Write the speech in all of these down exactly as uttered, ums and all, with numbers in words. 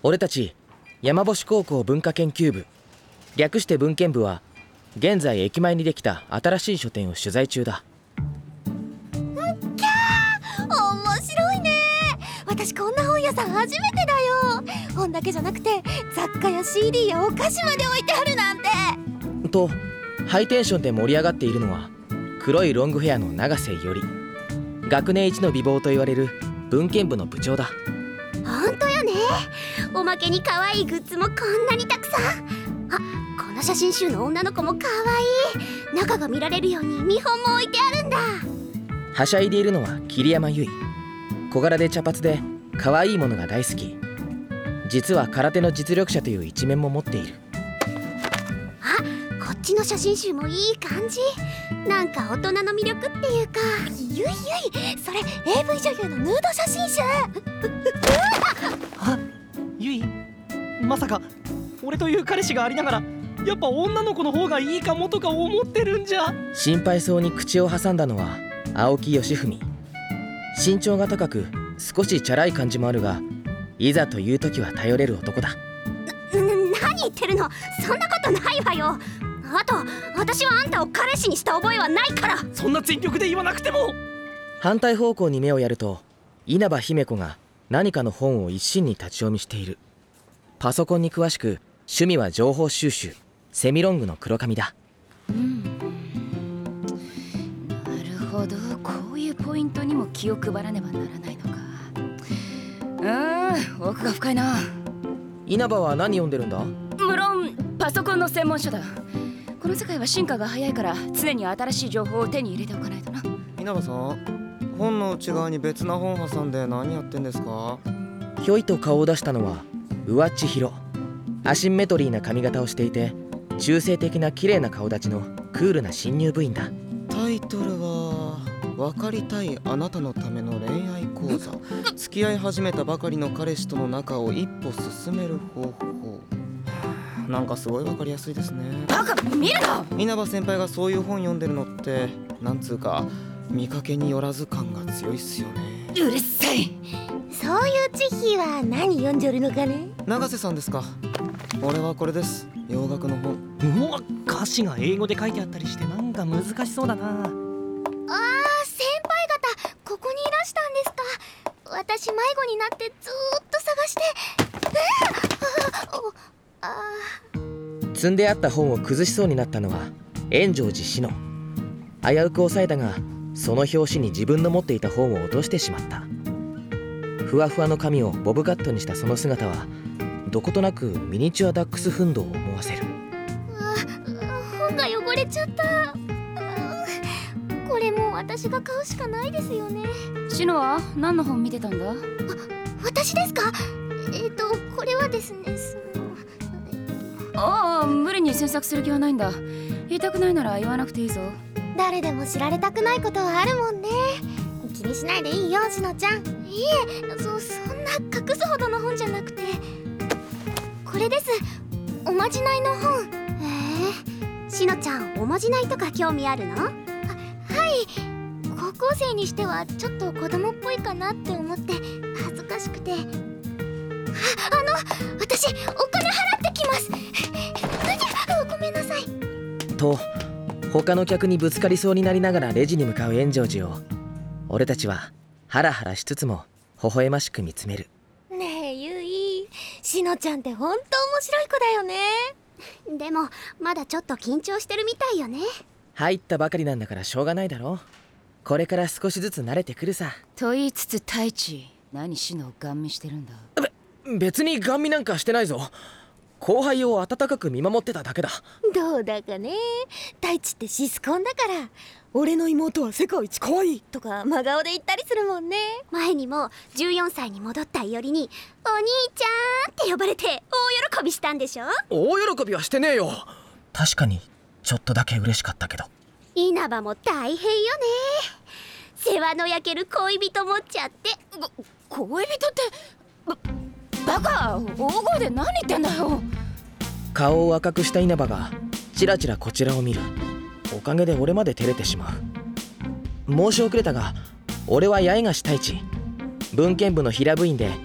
俺たち山星高校文化研究部、略して文研部は現在駅前にできた新しい書店を取材中だ。 キャー、面白いね。私こんな本屋さん初めてだよ。本だけじゃなくて雑貨や シーディー やお菓子まで置いてあるなんて。 とハイテンションで盛り上がっているのは黒いロングヘアの永瀬より、学年一の美貌と言われる文研部の部長だ。 ほんとよね。おまけに可愛いグッズもこんなにたくさん。あ、この写真集の女の子も可愛い。中が見られるように見本も置いてあるんだ。 はしゃいでいるのは桐山由衣。小柄で茶髪で可愛いものが大好き。実は空手の実力者という一面も持っている。 あ、こっちの写真集もいい感じ。なんか大人の魅力っていうか。ゆいゆい、それ エーブイ 女優のヌード写真集。 あ、ゆい、まさか俺という彼氏がありながらやっぱ女の子の方がいいかもとか思ってるんじゃ。 心配そうに口を挟んだのは青木義文。身長が高く少しチャラい感じもあるが、いざという時は頼れる男だ。 な、何言ってるの。そんなことないわよ。あと私はあんたを彼氏にした覚えはないから。 そんな全力で言わなくても。 反対方向に目をやると稲葉姫子が何かの本を一心に立ち読みしている。パソコンに詳しく趣味は情報収集、セミロングの黒髪だ。 うん、なるほど、こういうポイントにも気を配らねばならないのか。うーん、奥が深いな。 稲葉は何読んでるんだ？ 無論パソコンの専門書だ。この世界は進化が早いから常に新しい情報を手に入れておかないとな。 稲葉さん、本の内側に別な本挟んで何やってんですか？ ひょいと顔を出したのは上千尋。アシンメトリーな髪型をしていて中性的な綺麗な顔立ちのクールな新入部員だ。 タイトルは分かりたいあなたのための恋愛講座。付き合い始めたばかりの彼氏との仲を一歩進める方法。なんかすごい分かりやすいですね。 バカ、見るな。 稲葉先輩がそういう本読んでるのってなんつうか見かけによらず感が強いっすよね。 うるさい。 そういうチヒは何読んでるのかね。 永瀬さんですか。俺はこれです。洋楽の本。 うわ、歌詞が英語で書いてあったりしてなんか難しそうだな。 あー、先輩方ここにいらしたんですか。私迷子になってずーっと探して。ああ、 積んであった本を崩しそうになったのは円城寺志乃。危うく抑えたがその拍子に自分の持っていた本を落としてしまった。ふわふわの髪をボブカットにしたその姿はどことなくミニチュアダックスフンドを思わせる。 あ、本が汚れちゃった。これもう私が買うしかないですよね。 シノは何の本見てたんだ？ あ、私ですか。えっとこれはですね、そのああ、無理に詮索する気はないんだ。言いたくないなら言わなくていいぞ。 誰でも知られたくないことはあるもんね。気にしないでいいよ、しのちゃん。いえ、そ、そんな隠すほどの本じゃなくて、これです。おまじないの本。えー、しのちゃんおまじないとか興味あるの？あ、はい。高校生にしてはちょっと子供っぽいかなって思って恥ずかしくて。あ、あの、私お金払ってきます。ごめんなさい。 と他の客にぶつかりそうになりながらレジに向かう円城寺を俺たちはハラハラしつつも微笑ましく見つめる。 ねえゆい、しのちゃんってほんと面白い子だよね。でもまだちょっと緊張してるみたいよね。 入ったばかりなんだからしょうがないだろ。これから少しずつ慣れてくるさ。 と言いつつ太一、何シノをガン見してるんだ。 べ別にガン見なんかしてないぞ。後輩を温かく見守ってただけだ。 どうだかね。太一ってシスコンだから俺の妹は世界一可愛いとか真顔で言ったりするもんね。前にもじゅうよんさいに戻ったいおりにお兄ちゃんって呼ばれて大喜びしたんでしょ。 大喜びはしてねえよ。確かにちょっとだけ嬉しかったけど。 稲葉も大変よね。世話の焼ける恋人持っちゃって。 恋人ってばバカ、大声で何言ってんだよ。 顔を赤くした稲葉がチラチラこちらを見る。おかげで俺まで照れてしまう。申し遅れたが俺は八重樫太一、文研部の平部員で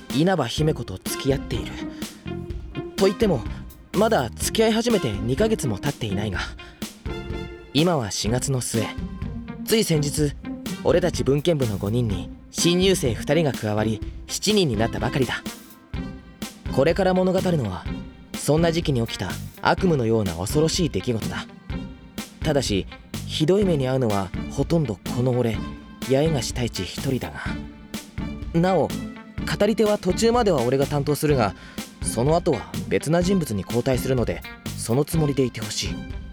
稲葉姫子と付き合っている。と言ってもまだ付き合い始めてにかげつも経っていないが、今はしがつの末、つい先日俺たち文献部のごにんに新入生ふたりが加わりしちにんになったばかりだ。これから物語るのはそんな時期に起きた悪夢のような恐ろしい出来事だ。ただしひどい目に遭うのはほとんどこの俺八重樫太一一人だが、なお語り手は途中までは俺が担当するが、その後は別な人物に交代するのでそのつもりでいてほしい。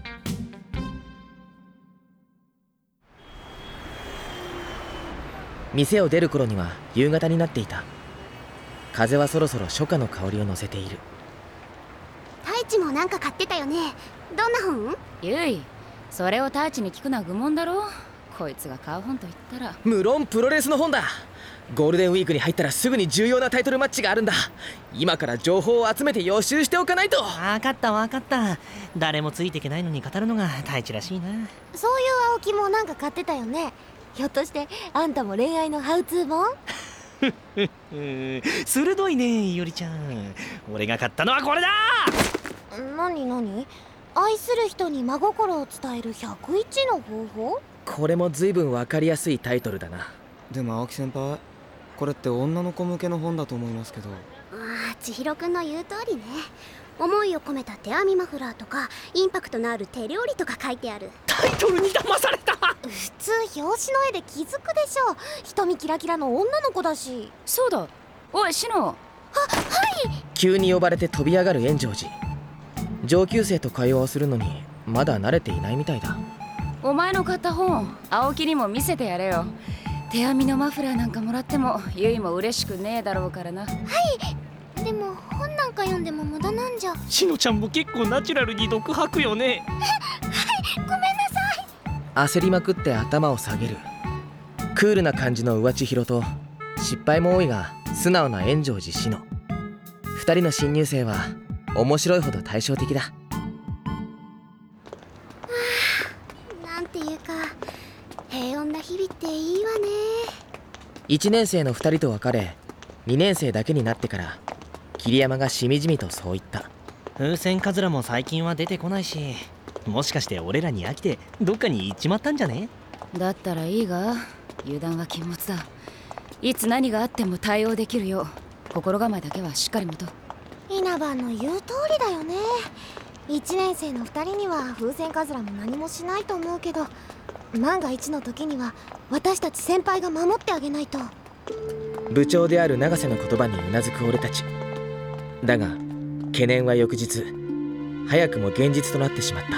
店を出る頃には夕方になっていた。風はそろそろ初夏の香りを乗せている。 太一もなんか買ってたよね。どんな本？ ゆい、それを太一に聞くのは愚問だろ。こいつが買う本と言ったら。 無論プロレスの本だ。ゴールデンウィークに入ったらすぐに重要なタイトルマッチがあるんだ。今から情報を集めて予習しておかないと。 分かった分かった。誰もついていけないのに語るのが太一らしいな。 そういう青木もなんか買ってたよね。ひょっとしてあんたも恋愛のハウツー本？ 鋭いねいおりちゃん。俺が買ったのはこれだ。 なになに？愛する人に真心を伝えるひゃくいちの方法？ これも随分わかりやすいタイトルだな。 でも青木先輩、これって女の子向けの本だと思いますけど。 ああ、千尋くんの言う通りね。思いを込めた手編みマフラーとかインパクトのある手料理とか書いてある。 タイトルに騙された。 普通表紙の絵で気づくでしょ。瞳キラキラの女の子だし。 そうだ。おいシノ。 急に呼ばれて飛び上がる円城寺。上級生と会話をするのにまだ慣れていないみたいだ。 お前の買った本、青木にも見せてやれよ。手編みのマフラーなんかもらってもゆいも嬉しくねえだろうからな。 でも本なんか読んでも無駄なんじゃ。 しのちゃんも結構ナチュラルに毒吐くよね。 ごめんなさい。 焦りまくって頭を下げる。クールな感じの上千尋と失敗も多いが素直な円城寺志乃。二人の新入生は面白いほど対照的だ。 なんていうか平穏な日々っていいわね。 いちねん生のふたりと別れにねん生だけになってから桐山がしみじみとそう言った。 風船カズラも最近は出てこないし、もしかして俺らに飽きてどっかに行っちまったんじゃね？ だったらいいが油断は禁物だ。いつ何があっても対応できるよう心構えだけはしっかり持とう。 稲葉の言う通りだよね。いちねん生のふたりには風船カズラも何もしないと思うけど、万が一の時には私たち先輩が守ってあげないと。 部長である永瀬の言葉にうなずく俺たちだが、懸念は翌日早くも現実となってしまった。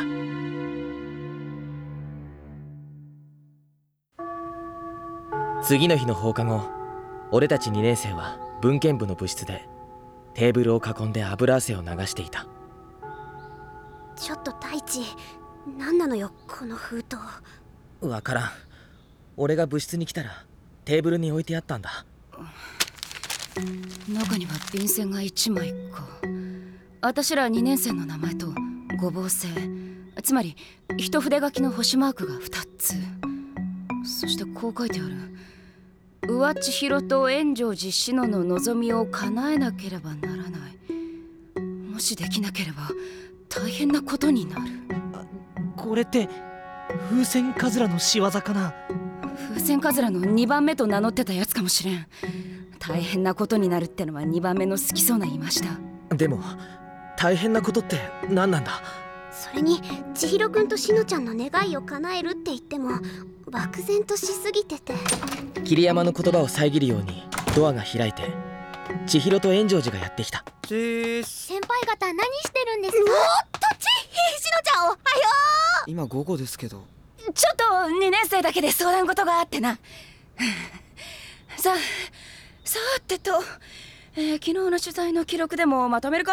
次の日の放課後、俺たちにねん生は文献部の部室でテーブルを囲んで油汗を流していた。 ちょっと太一、何なのよこの封筒。 わからん。俺が部室に来たらテーブルに置いてあったんだ。 中には便箋がいちまいか。私らにねん生の名前と五芒星、つまり一筆書きの星マークがふたつ。そしてこう書いてある。上千尋と円城寺志乃の望みを叶えなければならない。もしできなければ大変なことになる。 これって風船カズラの仕業かな？ 風船カズラのにばんめと名乗ってたやつかもしれん。大変なことになるってのはにばんめの好きそうな言いました。 でも大変なことって何なんだ？ それに千尋くんとしのちゃんの願いを叶えるって言っても漠然としすぎてて。 桐山の言葉を遮るようにドアが開いて千尋と円城寺がやってきた。 チース。 先輩方何してるんですか？おっとちしのちゃんおはよ今午後ですけど。 ちょっとにねん生だけで相談事があってな。さあさーてと、えー、昨日の取材の記録でもまとめるか。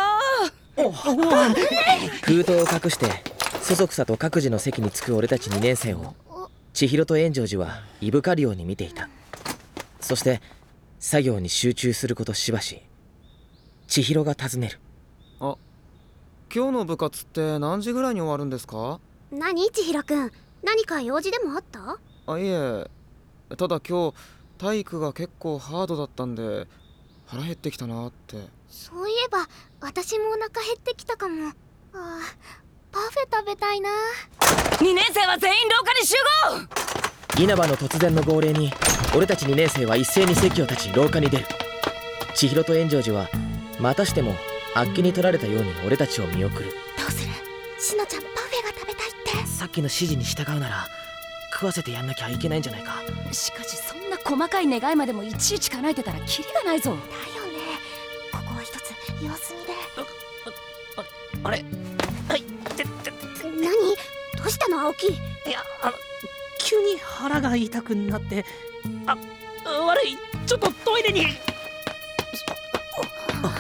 封筒を隠してそそくさと各自の席に着く俺たちにねん生を千尋と円城寺はいぶかるように見ていた。そして作業に集中することしばし千尋が尋ねる。 あ、今日の部活って何時ぐらいに終わるんですか？ う。何千尋くん、何か用事でもあった？ あ、いえ、ただ今日体育が結構ハードだったんで腹減ってきたなって。 そういえば私もお腹減ってきたかも。ああ、パフェ食べたいな。 にねん生は全員廊下に集合。 稲葉の突然の号令に俺たちにねん生は一斉に席を立ち廊下に出る。千尋と円城寺はまたしてもあっけに取られたように俺たちを見送る。 どうする？しのちゃんパフェが食べたいって。 さっきの指示に従うなら食わせてやんなきゃいけないんじゃないか。 しかしそんな細かい願いまでもいちいち叶えてたらキリがないぞ。 だよね。ここは一つ様子見で。 あれはいてて何？どうしたの青木？ いや、あの急に腹が痛くなって、あ、悪い、ちょっとトイレに。やばい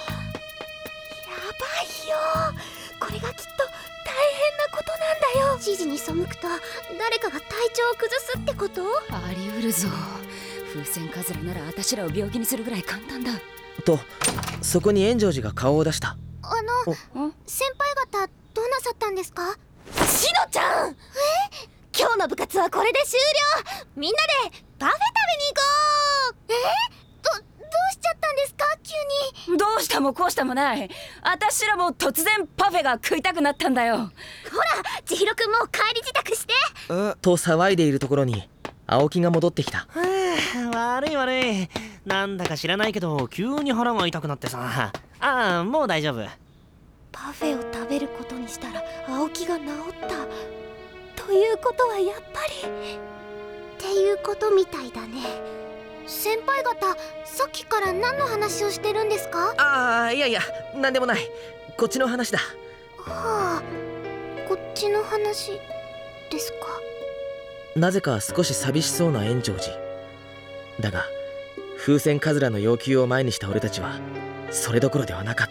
よ。これがきっと大変なことなんだよ。指示に背くと誰かが体調を崩すってこと？ あり得るぞ。風船カズラなら私らを病気にするぐらい簡単だ。 とそこに円城寺が顔を出した。 あの先輩方どうなさったんですか？ しのちゃん、え、今日の部活はこれで終了。みんなでパフェ食べに行こう。 えどどうしちゃったんですか急に。 どうしたもこうしたもない。私らも突然パフェが食いたくなったんだよ。 ほら千尋くんも帰り支度して。 と騒いでいるところに青木が戻ってきた。 悪い悪い、なんだか知らないけど急に腹が痛くなってさ。ああ、もう大丈夫。 パフェを食べることにしたら青木が治ったということはやっぱりっていうことみたいだね。先輩方さっきから何の話をしてるんですか？ ああ、いやいや、なんでもない。こっちの話だ。 はあ、こっちの話ですか。 なぜか少し寂しそうな円城寺だが、風船カズラの要求を前にした俺たちはそれどころではなかった。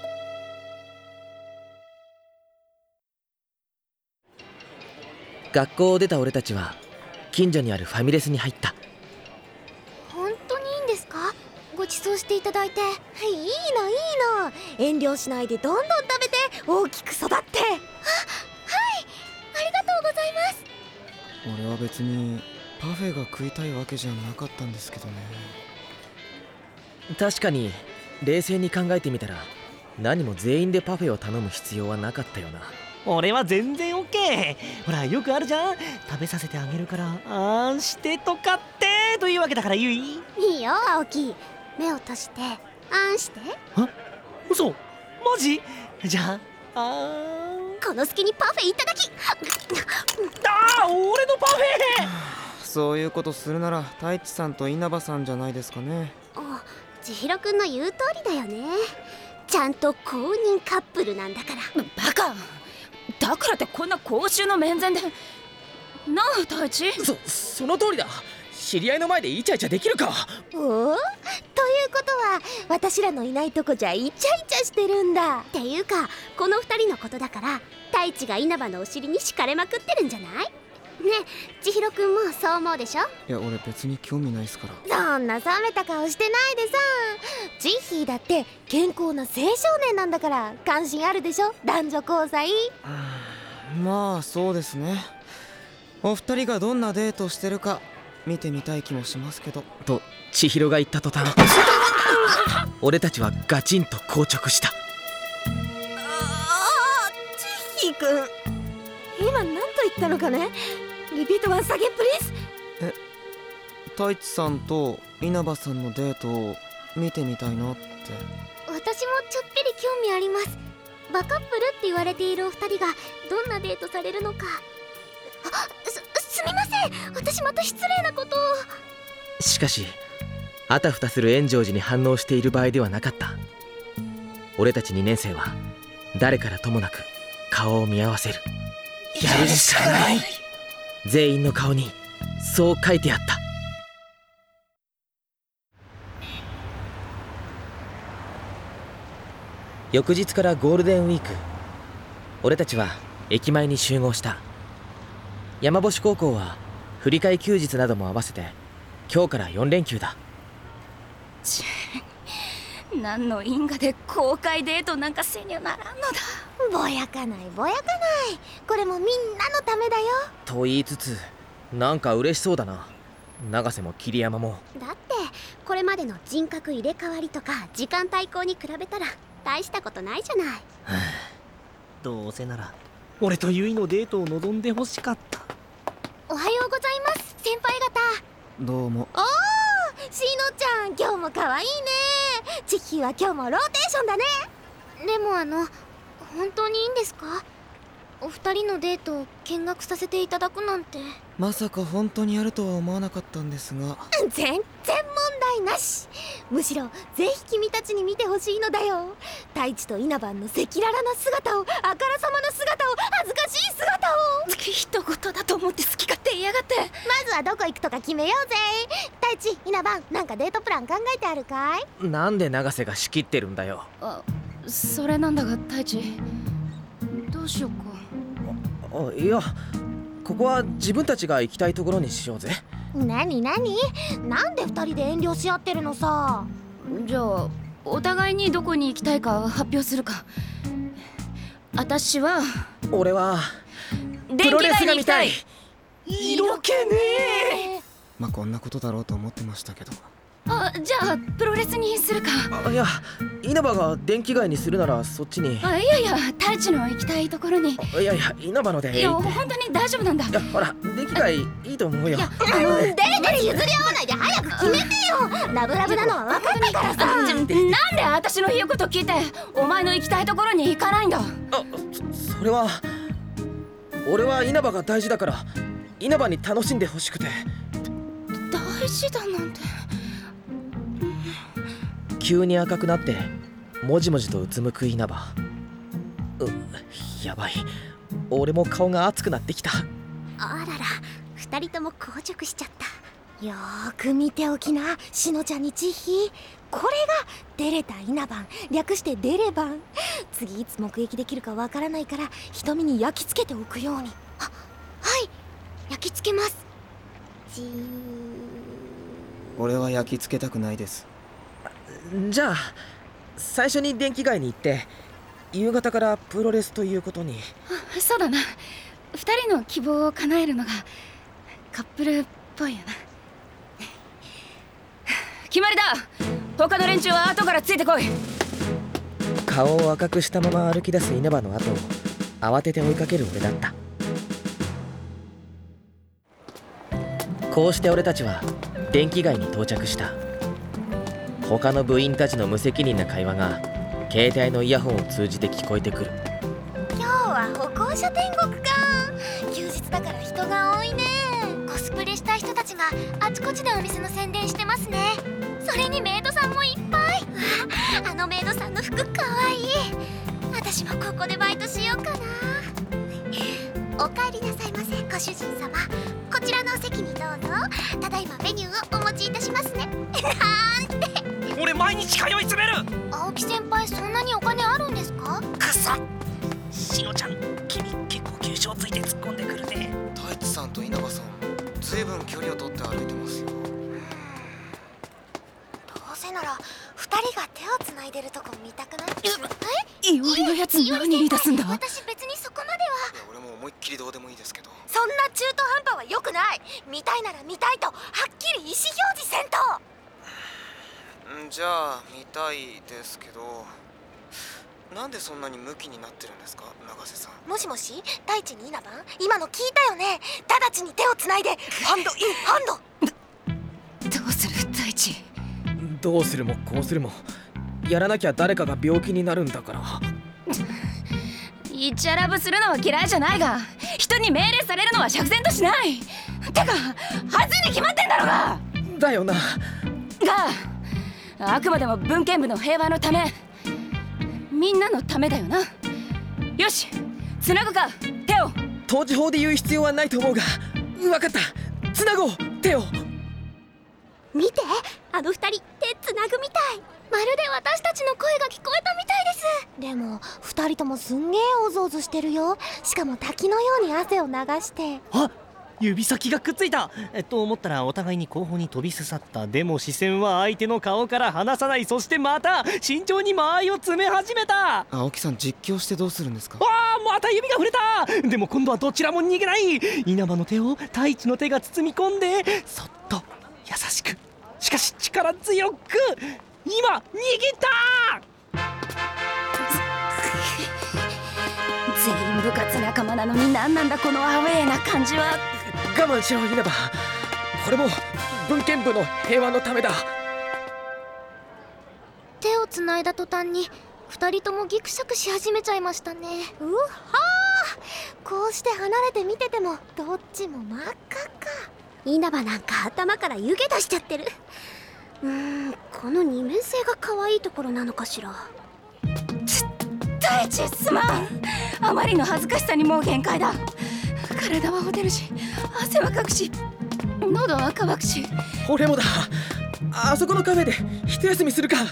学校を出た俺たちは近所にあるファミレスに入った。 本当にいいんですか？ご馳走していただいて。 いいのいいの、遠慮しないでどんどん食べて大きく育って。あ、はい、 ありがとうございます。 俺は別にパフェが食いたいわけじゃなかったんですけどね。 確かに冷静に考えてみたら何も全員でパフェを頼む必要はなかったよな。 俺は全然オッケー。ほらよくあるじゃん、食べさせてあげるからあんしてとかってというわけだから。ゆいいいよ青木、目を閉じてあんして。 あ、嘘、マジ？じゃあ、あーこの隙にパフェいただき。 あー、俺のパフェ。 そういうことするなら太一さんと稲葉さんじゃないですかね。 あ、千尋くんの言う通りだよね。ちゃんと公認カップルなんだから。 バカだからってこんな公衆の面前で。なあ太一。 そその通りだ。知り合いの前でイチャイチャできるか。 おお、ということは私らのいないとこじゃイチャイチャしてるんだ。 っていうかこの二人のことだから太一が稲葉のお尻に敷かれまくってるんじゃない？ねえ千尋くんもそう思うでしょ？ いや、俺別に興味ないっすから。 そんな冷めた顔してないでさ。ジッヒーだって健康な青少年なんだから関心あるでしょ、男女交際。 まあそうですね。お二人がどんなデートしてるか見てみたい気もしますけど。 と千尋が言った途端俺たちはガチンと硬直した。 ああ、ジッヒーくん、今何と言ったのかね。リピートワンサゲンプリーズ。 え、太一さんと稲葉さんのデートを見てみたいなって。 私もちょっぴり興味あります。バカップルって言われているお二人がどんなデートされるのか。あ、す、すみません、私また失礼なことを。 しかしあたふたする円城寺に反応している場合ではなかった。俺たちにねん生は誰からともなく顔を見合わせる。やるしかない。全員の顔にそう書いてあった。翌日からゴールデンウィーク、俺たちは駅前に集合した。山星高校は振り替え休日なども合わせて今日からよん連休だ。 ち何の因果で公開デートなんかせにゃならんのだ。 ぼやかないぼやかない、これもみんなのためだよ。 と言いつつなんか嬉しそうだな、永瀬も桐山も。 だってこれまでの人格入れ替わりとか時間対抗に比べたら大したことないじゃない。 どうせなら俺とユイのデートを望んでほしかった。 おはようございます先輩方。 どうも。 おー、しのちゃん今日も可愛いね。チッヒーは今日もローテーションだね。 でもあの本当にいいんですか？お二人のデートを見学させていただくなんて。 まさか本当にやるとは思わなかったんですが。 全然問題なし。むしろぜひ君たちに見てほしいのだよ。太一と稲葉の赤裸々な姿を、あからさまな姿を、恥ずかしい姿を。 人事だと思って好き勝手言いやがって。 まずはどこ行くとか決めようぜ。太一、稲葉、なんかデートプラン考えてあるかい？ なんで永瀬が仕切ってるんだよ。 あ、それなんだが太一、どうしようか。 あ、いや、ここは自分たちが行きたいところにしようぜ。 なになに？なんで二人で遠慮し合ってるのさ。 じゃあお互いにどこに行きたいか発表するか。私は俺は電気街に行きたい。 色気ねえ。 まあこんなことだろうと思ってましたけど。 あ、じゃあプロレスにするか。 あ、いや、稲葉が電気街にするならそっちに。 あ、いやいや、太一の行きたいところに。いいやいや、稲葉のでいいって。 や、本当に大丈夫なんだ。 いや、ほら、電気街いいと思うよ。 あの、デレデレ譲り合わないで早く決めてよ。ラブラブなのは分かったからさ。 あ、なんで私の言うこと聞いてお前の行きたいところに行かないんだ。 あ、それは俺は稲葉が大事だから稲葉に楽しんでほしくて。 大事だなんて。 急に赤くなってもじもじとうつむく稲葉。う、やばい、俺も顔が熱くなってきた。 あらら、二人とも硬直しちゃった。 よーく見ておきな、しのちゃんにチッヒー。これがデレた稲葉、略してデレバン。次いつ目撃できるかわからないから瞳に焼き付けておくように。 あ、はい、焼き付けます。じー。 俺は焼き付けたくないです。 じゃあ最初に電気街に行って夕方からプロレスということに。 あ、そうだな。二人の希望を叶えるのがカップルっぽいよな。決まりだ。他の連中は後からついてこい。 顔を赤くしたまま歩き出す稲葉の後を慌てて追いかける俺だった。こうして俺たちは電気街に到着した。他の部員たちの無責任な会話が携帯のイヤホンを通じて聞こえてくる。 今日は歩行者天国か。休日だから人が多いね。 コスプレした人たちがあちこちでお店の宣伝してますね。それにメイドさんもいっぱい。わあ、あのメイドさんの服かわいい。私もここでバイトしようかな。お帰りなさいませご主人様。こちらのお席にどうぞ。ただいまメニューをお持ちいたしますね。 俺毎日通い詰める。 青木先輩、そんなにお金あるんですか？ くそ、しのちゃん、君結構急所をついて突っ込んでくるね。 太一さんと稲葉さん、ずいぶん距離を取って歩いてますよ。 どうせなら二人が手をつないでるとこ見たくない？ え？いおりのやつ何言い出すんだ。 私別にそこまでは。 いや、俺も思いっきりどうでもいいですけど。 そんな中途半端は良くない。見たいなら見たいとはっきり意思表示せんと。 んじゃあ見たいですけど、なんでそんなにムキになってるんですか、永瀬さん。 もしもし、太一に稲葉、今の聞いたよね。直ちに手をつないでハンドインハンド。 どうする太一。 どうするもこうするもやらなきゃ誰かが病気になるんだから。 イチャラブするのは嫌いじゃないが、人に命令されるのは釈然としない。てかはずに決まってんだろうが。 だよな。 があくまでも文献部の平和のため、みんなのためだよな。よし、つなぐか、手を。 当時法で言う必要はないと思うが、分かった、つなごう、手を。 見て、あの二人手つなぐみたい。まるで私たちの声が聞こえたみたいです。 でも二人ともすんげえおぞおぞしてるよ。しかも滝のように汗を流して。 あ、指先がくっついた。えっと思ったらお互いに後方に飛び刺さった。でも視線は相手の顔から離さない。そしてまた慎重に間合いを詰め始めた。 青木さん、実況してどうするんですか。 わあ、また指が触れた。でも今度はどちらも逃げない。稲葉の手を太一の手が包み込んで、そっと優しくしかし力強く今逃げた。 全員部活仲間なのに何なんだこのアウェーな感じは。 我慢しろ稲葉、これも文献部の平和のためだ。 手をつないだ途端にふたりともギクシャクし始めちゃいましたね。 うはー、こうして離れて見ててもどっちも真っ赤っか。稲葉なんか頭から湯気出しちゃってる。うーん、この二面性が可愛いところなのかしら。 大地すまん。あまりの恥ずかしさにもう限界だ。体はほてるし汗はかくし喉は渇くし。 俺もだ。あそこのカフェで一休みするか。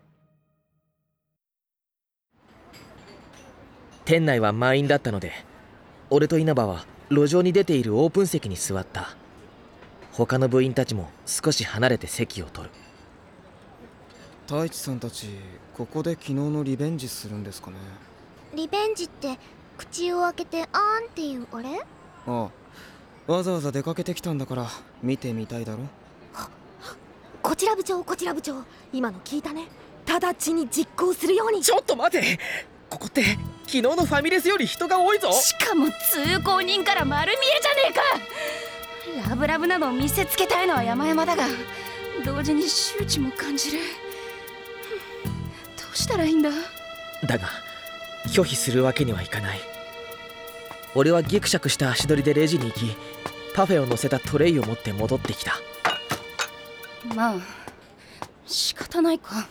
店内は満員だったので、俺と稲葉は路上に出ているオープン席に座った。他の部員たちも少し離れて席を取る。 太一さんたち、ここで昨日のリベンジするんですかね。 リベンジって口を開けてあーんっていうあれ？ ああ、わざわざ出かけてきたんだから見てみたいだろ。 こちら部長、こちら部長、今の聞いたね。直ちに実行するように。 ちょっと待て、ここって昨日のファミレスより人が多いぞ。 しかも通行人から丸見えじゃねえか。ラブラブなのを見せつけたいのは山々だが、同時に羞恥も感じる。どうしたらいいんだ。 だが拒否するわけにはいかない。俺はギクシャクした足取りでレジに行き、パフェを乗せたトレイを持って戻ってきた。 まあ仕方ないか。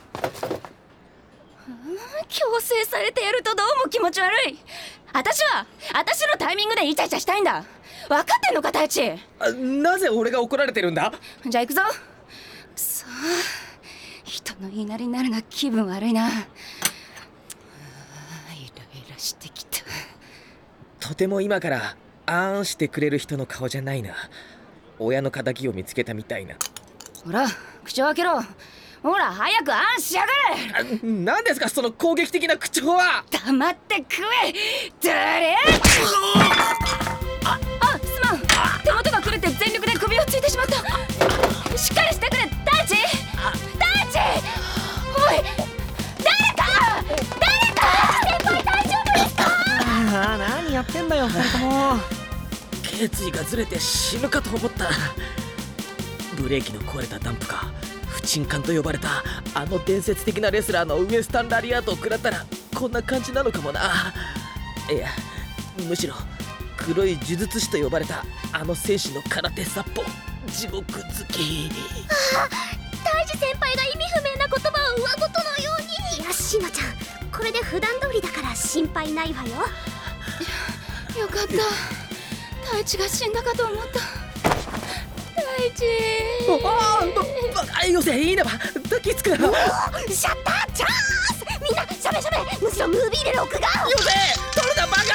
強制されてやるとどうも気持ち悪い。私は私のタイミングでイチャイチャしたいんだ。分かってんのか太一。 あ、なぜ俺が怒られてるんだ。 じゃあ行くぞ。くそ、人の言いなりになるな。気分悪いな。イライラしてきた。 とても今からあーんしてくれる人の顔じゃないな。親の敵を見つけたみたいな。 ほら口を開けろ。ほら早くあんしやがれ。 あ、何ですかその攻撃的な口調は。 黙って食え。どれ。ああ、すまん。手元が狂って全力で首をついてしまった。しっかりしてくれ大地。大地、おい誰か誰か。先輩大丈夫ですか。 ああ、何やってんだよふたりとも。 頸椎がずれて死ぬかと思った。ブレーキの壊れたダンプか不沈艦と呼ばれたあの伝説的なレスラーのウエスタンラリアートを食らったらこんな感じなのかもな。いや、むしろ黒い呪術師と呼ばれたあの戦士の空手殺法、地獄好き。 ああ、大地先輩が意味不明な言葉を上ごとのように。 いや、しのちゃん、これで普段通りだから心配ないわよ。 よかった。太一が死んだかと思った。太一。 ああ、よせ稲葉、抱きつくな。 シャッターチャンス。みんなしゃべしゃべ。むしろムービーで録画。 よせ取るなバカ。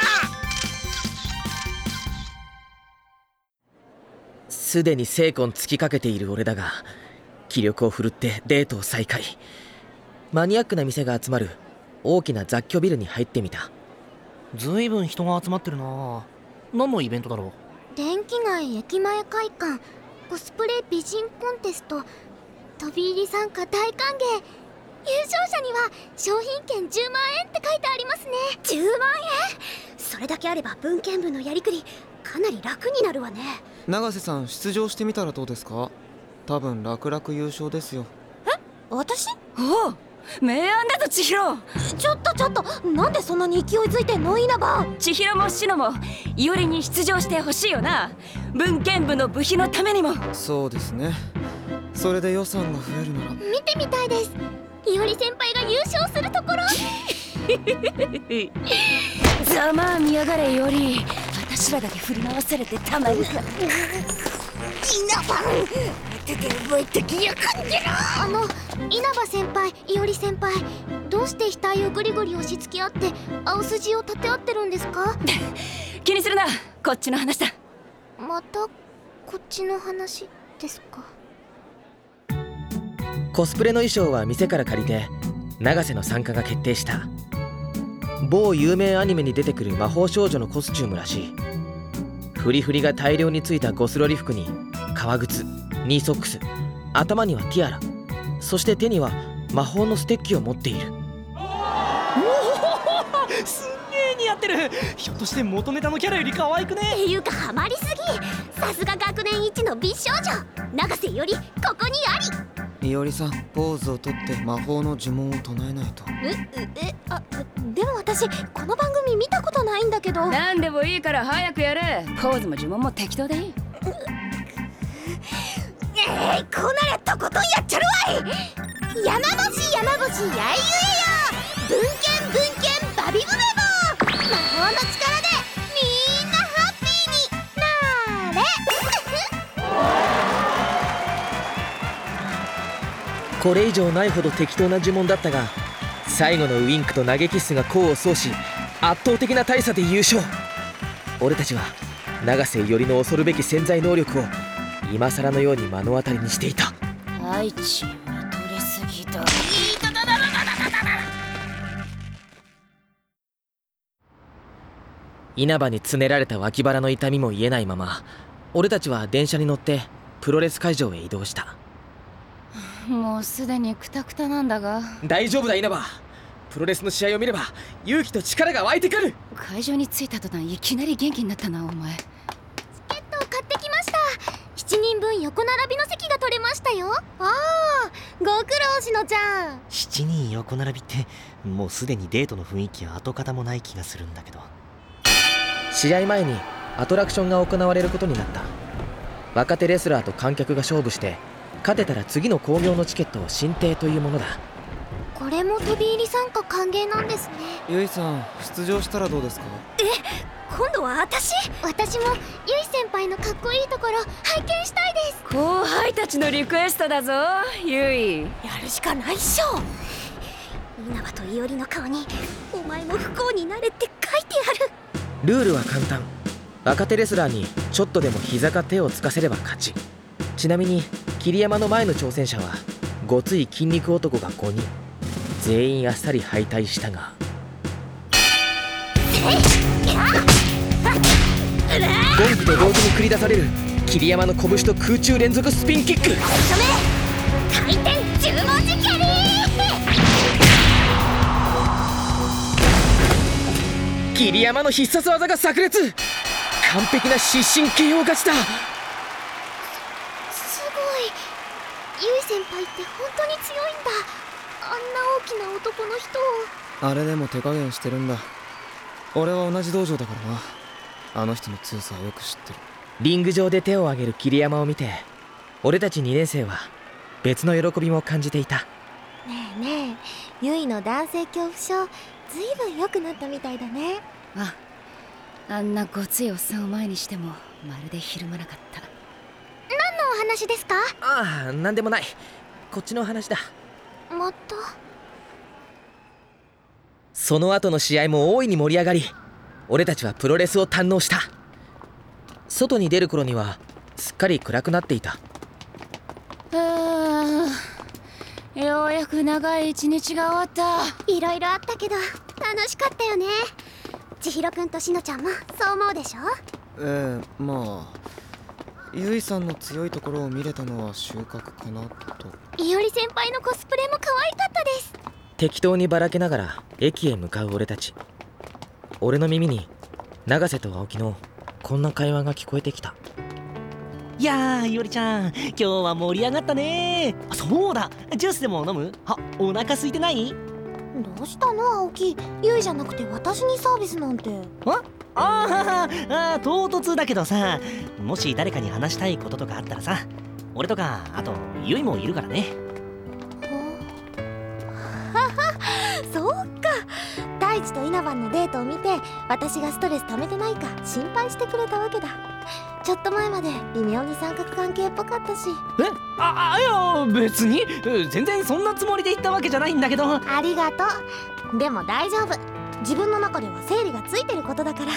すでに精魂尽きかけている俺だが、気力を振るってデートを再開。マニアックな店が集まる大きな雑居ビルに入ってみた。 ずいぶん人が集まってるな。何のイベントだろう。 電気街駅前会館コスプレ美人コンテスト、飛び入り参加大歓迎。優勝者には商品券じゅうまんえんって書いてありますね。 じゅうまんえん。それだけあれば文献部のやりくりかなり楽になるわね。 永瀬さん、出場してみたらどうですか。多分楽々優勝ですよ。 え、私？ おう、明暗だぞ千尋。 ちょっとちょっと、なんでそんなに勢いついてんの稲葉。 千尋もシノもいおりに出場してほしいよな。文献部の部費のためにも。 そうですね。それで予算が増えるなら見てみたいです。いおり先輩が優勝するところ。 ざまあ見やがれより。私らだけ振り回されてたまるか。 稲葉、出て動いてギア感じろ。 あの稲葉先輩、いおり先輩、どうして額をぐりぐり押し付け合って青筋を立て合ってるんですか。 気にするな、こっちの話だ。 またこっちの話ですか。 コスプレの衣装は店から借りて永瀬の参加が決定した。某有名アニメに出てくる魔法少女のコスチュームらしい。フリフリが大量についたゴスロリ服に革靴、ニーソックス、 頭にはティアラ、そして手には魔法のステッキを持っている。 おお、すんげえ似合ってる。ひょっとして元ネタのキャラより可愛くね？ っていうかハマりすぎ。さすが学年一の美少女永瀬よりここにあり。 いおりさん、ポーズをとって魔法の呪文を唱えないと。 ええあでも私この番組見たことないんだけど。 何でもいいから早くやれ。ポーズも呪文も適当でいい。 えー、こうなりゃとことんやっちゃるわい。山星山星やいゆえよ、文献文献バビブベボー、魔法の力でみんなハッピーになーれ。 これ以上ないほど適当な呪文だったが、最後のウインクと投げキッスが功を奏し、圧倒的な大差で優勝。俺たちは永瀬よりの恐るべき潜在能力を今更のように目の当たりにしていた。 愛知見とれすぎだ。 稲葉につねられた脇腹の痛みも癒えないまま、俺たちは電車に乗ってプロレス会場へ移動した。 もうすでにクタクタなんだが。 大丈夫だ稲葉、プロレスの試合を見れば勇気と力が湧いてくる。 会場に着いた途端いきなり元気になったなお前。 チケットを買ってきました。しちにんぶん横並びの席が取れましたよ。 ああ、ご苦労しのちゃん。 しちにん横並びってもうすでにデートの雰囲気や跡形もない気がするんだけど。 試合前にアトラクションが行われることになった。若手レスラーと観客が勝負して、勝てたら次の興行のチケットを進呈というものだ。 これも飛び入り参加歓迎なんですね。 ゆいさん、出場したらどうですか？ 今度は私私もゆい先輩のかっこいいところ拝見したいです。 後輩たちのリクエストだぞゆい。 やるしかないっしょ。稲葉といおりの顔にお前も不幸になれって書いてある。 ルールは簡単。若手レスラーにちょっとでも膝か手をつかせれば勝ち。ちなみに桐山の前の挑戦者はごつい筋肉男がごにん、全員あっさり敗退したが、ゴングと同時に繰り出される桐山の拳と空中連続スピンキック。 回転十文字キャリー。 桐山の必殺技が炸裂。完璧な失神 ケーオー 勝ちだ。 すごい。ゆい先輩って本当に強いんだ。あんな大きな男の人を。 あれでも手加減してるんだ。俺は同じ道場だからな。あの人の強さはよく知ってる。 リング上で手を挙げる桐山を見て、俺たちにねん生は別の喜びも感じていた。 ねえねえ、ゆいの男性恐怖症ずいぶん良くなったみたいだね。 ああんなごついおっさんを前にしてもまるでひるまなかった。 何のお話ですか？ ああ、なんでもない。こっちの話だ。 また。 その後の試合も大いに盛り上がり、俺たちはプロレスを堪能した。外に出る頃にはすっかり暗くなっていた。 ああ、ようやく長い一日が終わった。 いろいろあったけど楽しかったよね。千尋くんとしのちゃんもそう思うでしょ？ ええ、まあゆいさんの強いところを見れたのは収穫かなと。 いおり先輩のコスプレも可愛かったです。 適当にばらけながら駅へ向かう俺たち。俺の耳に永瀬と青木のこんな会話が聞こえてきた。 いやー、いおりちゃん、今日は盛り上がったね。そうだ、ジュースでも飲む？あ、お腹空いてない？ どうしたの青木、ゆいじゃなくて私にサービスなんて。 ああーあー、唐突だけどさ、もし誰かに話したいこととかあったらさ、俺とかあとゆいもいるからね。 そうか、大地と稲葉のデートを見て私がストレス溜めてないか心配してくれたわけだ。ちょっと前まで微妙に三角関係っぽかったし。 えああ、いや別に全然そんなつもりで言ったわけじゃないんだけど。 ありがとう。でも大丈夫、自分の中では整理がついてることだから。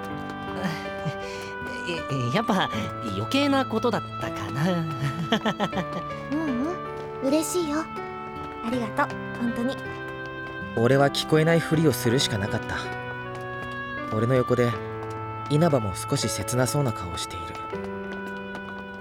えやっぱ余計なことだったかな。 うんうん、嬉しいよ。ありがとう、本当に。 俺は聞こえないふりをするしかなかった。俺の横で稲葉も少し切なそうな顔をしている。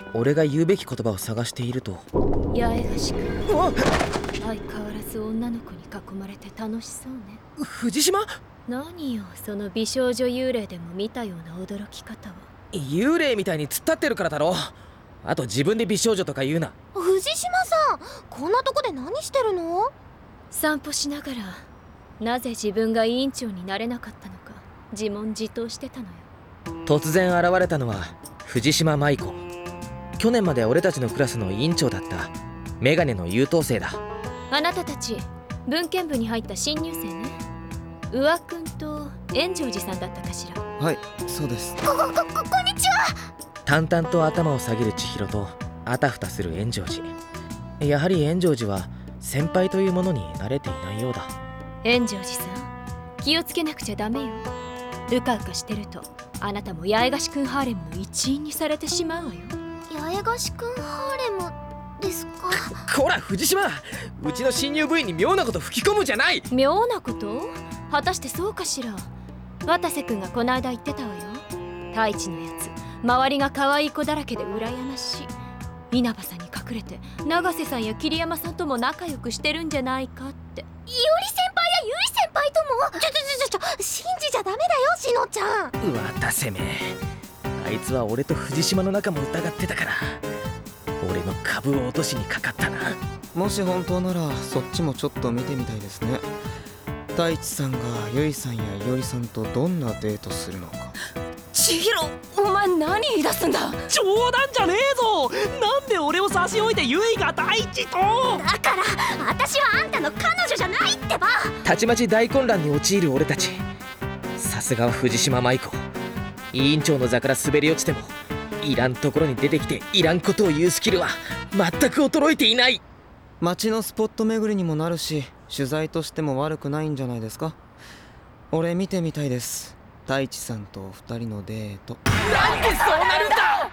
俺が言うべき言葉を探していると、 八重樫君、 うわっ、 相変わらず女の子に囲まれて楽しそうね。 藤島。 何よ、その美少女幽霊でも見たような驚き方は。 幽霊みたいに突っ立ってるからだろ。あと自分で美少女とか言うな。 藤島さん、こんなとこで何してるの？ 散歩しながらなぜ自分が委員長になれなかったのか自問自答してたのよ。 突然現れたのは藤島舞子。去年まで俺たちのクラスの委員長だったメガネの優等生だ。 あなたたち文献部に入った新入生ね。宇和くんと円城寺さんだったかしら。 はい、そうです。 こここここんにちは。 淡々と頭を下げる千尋とあたふたする円城寺。やはり円城寺は先輩というものに慣れていないようだ。 円城寺さん、気をつけなくちゃダメよ。うかうかしてるとあなたも八重樫くんハーレムの一員にされてしまうわよ。 八重樫くんハーレムですか？ こら藤島、うちの新入部員に妙なこと吹き込むじゃない。 妙なこと？果たしてそうかしら。渡瀬くんがこの間言ってたわよ。太一のやつ周りが可愛い子だらけで羨ましい。稲葉さんに隠れて永瀬さんや桐山さんとも仲良くしてるんじゃないかって。 いおり先輩やゆい先輩とも。ちょちょちょちょ信じちゃダメだよしのちゃん。 渡瀬め、あいつは俺と藤島の仲も疑ってたから俺の株を落としにかかったな。 もし本当ならそっちもちょっと見てみたいですね。太一さんがゆいさんやいおりさんとどんなデートするのか。 千尋、お前何言い出すんだ。 冗談じゃねえぞ。なんで俺を差し置いてユイが大地と。 だから私はあんたの彼女じゃないってば。 たちまち大混乱に陥る俺たち。さすがは藤島舞子。委員長の座から滑り落ちてもいらんところに出てきていらんことを言うスキルは全く衰えていない。 街のスポット巡りにもなるし取材としても悪くないんじゃないですか。俺見てみたいです、太一さんと二人のデート。 なんでそうなるんだ。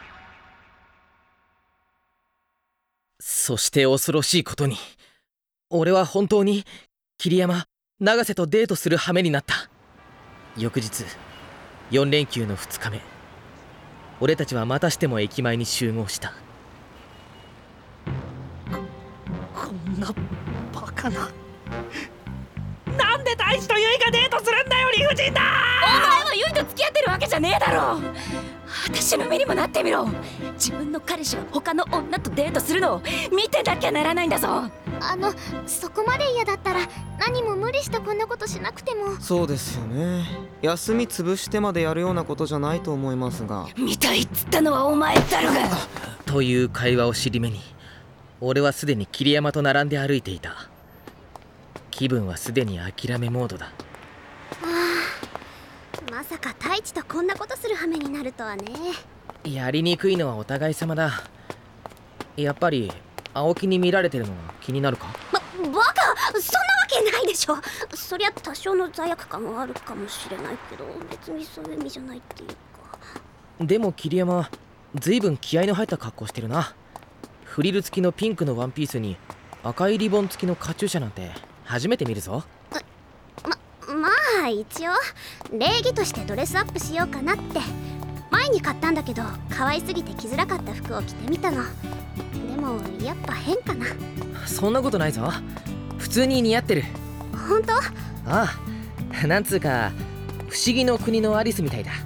そして恐ろしいことに俺は本当に桐山、永瀬とデートする羽目になった。翌日よん連休のふつかめ、俺たちはまたしても駅前に集合した。 こんなバカな。なんで大地とユイがデートするんだよ、理不尽だ。 お前はユイと付き合ってるわけじゃねえだろ。私の身にもなってみろ。自分の彼氏が他の女とデートするのを見てなきゃならないんだぞ。 あのそこまで嫌だったら何も無理してこんなことしなくても。 そうですよね。休み潰してまでやるようなことじゃないと思いますが。 見たいっつったのはお前だろが。 という会話を尻目に俺はすでに桐山と並んで歩いていた。気分はすでに諦めモードだ。 まさか太一とこんなことする羽目になるとはね。 やりにくいのはお互い様だ。やっぱり青木に見られてるのが気になるか。 ば、バカ、そんなわけないでしょ。そりゃ多少の罪悪感はあるかもしれないけど別にそういう意味じゃないっていうか。 でも桐山ずいぶん気合いの入った格好してるな。フリル付きのピンクのワンピースに赤いリボン付きのカチューシャなんて初めて見るぞ。 ま、まあ一応礼儀としてドレスアップしようかなって。前に買ったんだけど可愛すぎて着づらかった服を着てみたの。でもやっぱ変かな。 そんなことないぞ、普通に似合ってる。 本当？ ああ、なんつうか不思議の国のアリスみたいだ。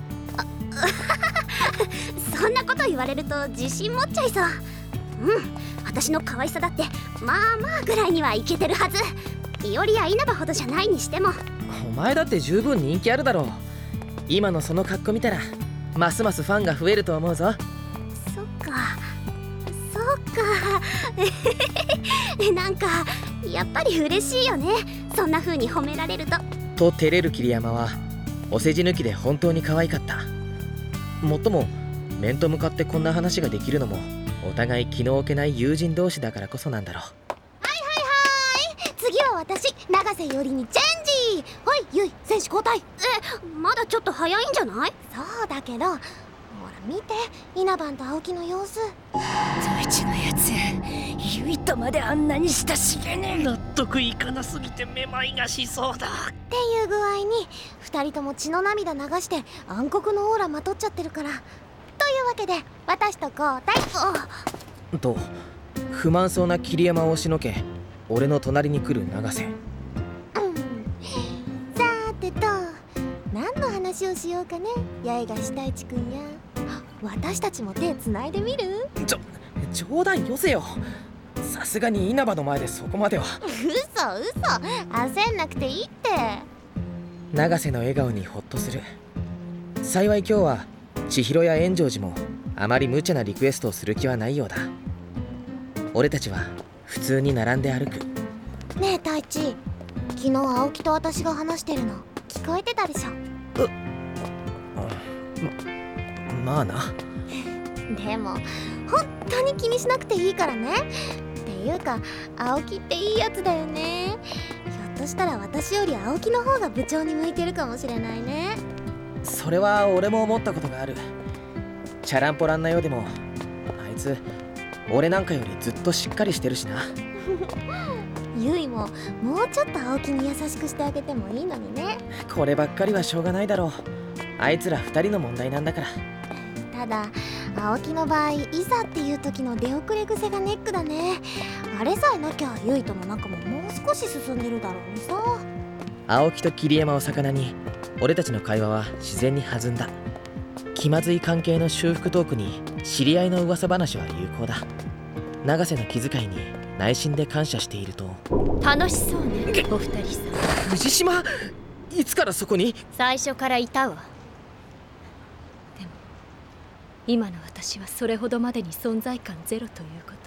そんなこと言われると自信持っちゃいそう。うん、私の可愛さだってまあまあぐらいにはいけてるはず。いおりや稲葉ほどじゃないにしても。 お前だって十分人気あるだろう。今のその格好見たらますますファンが増えると思うぞ。 そっかそっかなんかやっぱり嬉しいよね、そんな風に褒められると。 と照れる桐山はお世辞抜きで本当に可愛かった。もっとも面と向かってこんな話ができるのもお互い気の置けない友人同士だからこそなんだろう。 はいはいはい、次は私永瀬よりにチェンジ。はいゆい、選手交代。え、まだちょっと早いんじゃない？そうだけどほら見て、稲葉と青木の様子。 太一のやつユイとまであんなに親しげねえ。 納得いかなすぎてめまいがしそうだ。 っていう具合にふたりとも血の涙流して暗黒のオーラまとっちゃってるから。といいうわけで私と交代。 と不満そうな桐山を押しのけ俺の隣に来る永瀬。 うん、さーてと何の話をしようかね。八重樫太一くんや私たちも手つないでみる？ ちょ冗談よせよ。さすがに稲葉の前でそこまでは。 嘘嘘、焦んなくていいって。 永瀬の笑顔にホッとする。幸い今日は千尋や円城寺もあまり無茶なリクエストをする気はないようだ。俺たちは普通に並んで歩く。 ねえ太一、昨日青木と私が話してるの聞こえてたでしょ？ ま、まあな。 でも本当に気にしなくていいからね。っていうか青木っていいやつだよね。ひょっとしたら私より青木の方が部長に向いてるかもしれないね。 それは俺も思ったことがある。チャランポランなようでもあいつ俺なんかよりずっとしっかりしてるしな。 ゆいももうちょっと青木に優しくしてあげてもいいのにね。 こればっかりはしょうがないだろう。あいつら二人の問題なんだから。 ただ青木の場合いざっていう時の出遅れ癖がネックだね。あれさえなきゃゆいとの仲ももう少し進んでるだろうにさ。 青木と桐山を魚に俺たちの会話は自然に弾んだ。気まずい関係の修復トークに知り合いの噂話は有効だ。永瀬の気遣いに内心で感謝していると。 楽しそうねお二人さん。 藤島、いつからそこに？ 最初からいたわ。でも今の私はそれほどまでに存在感ゼロという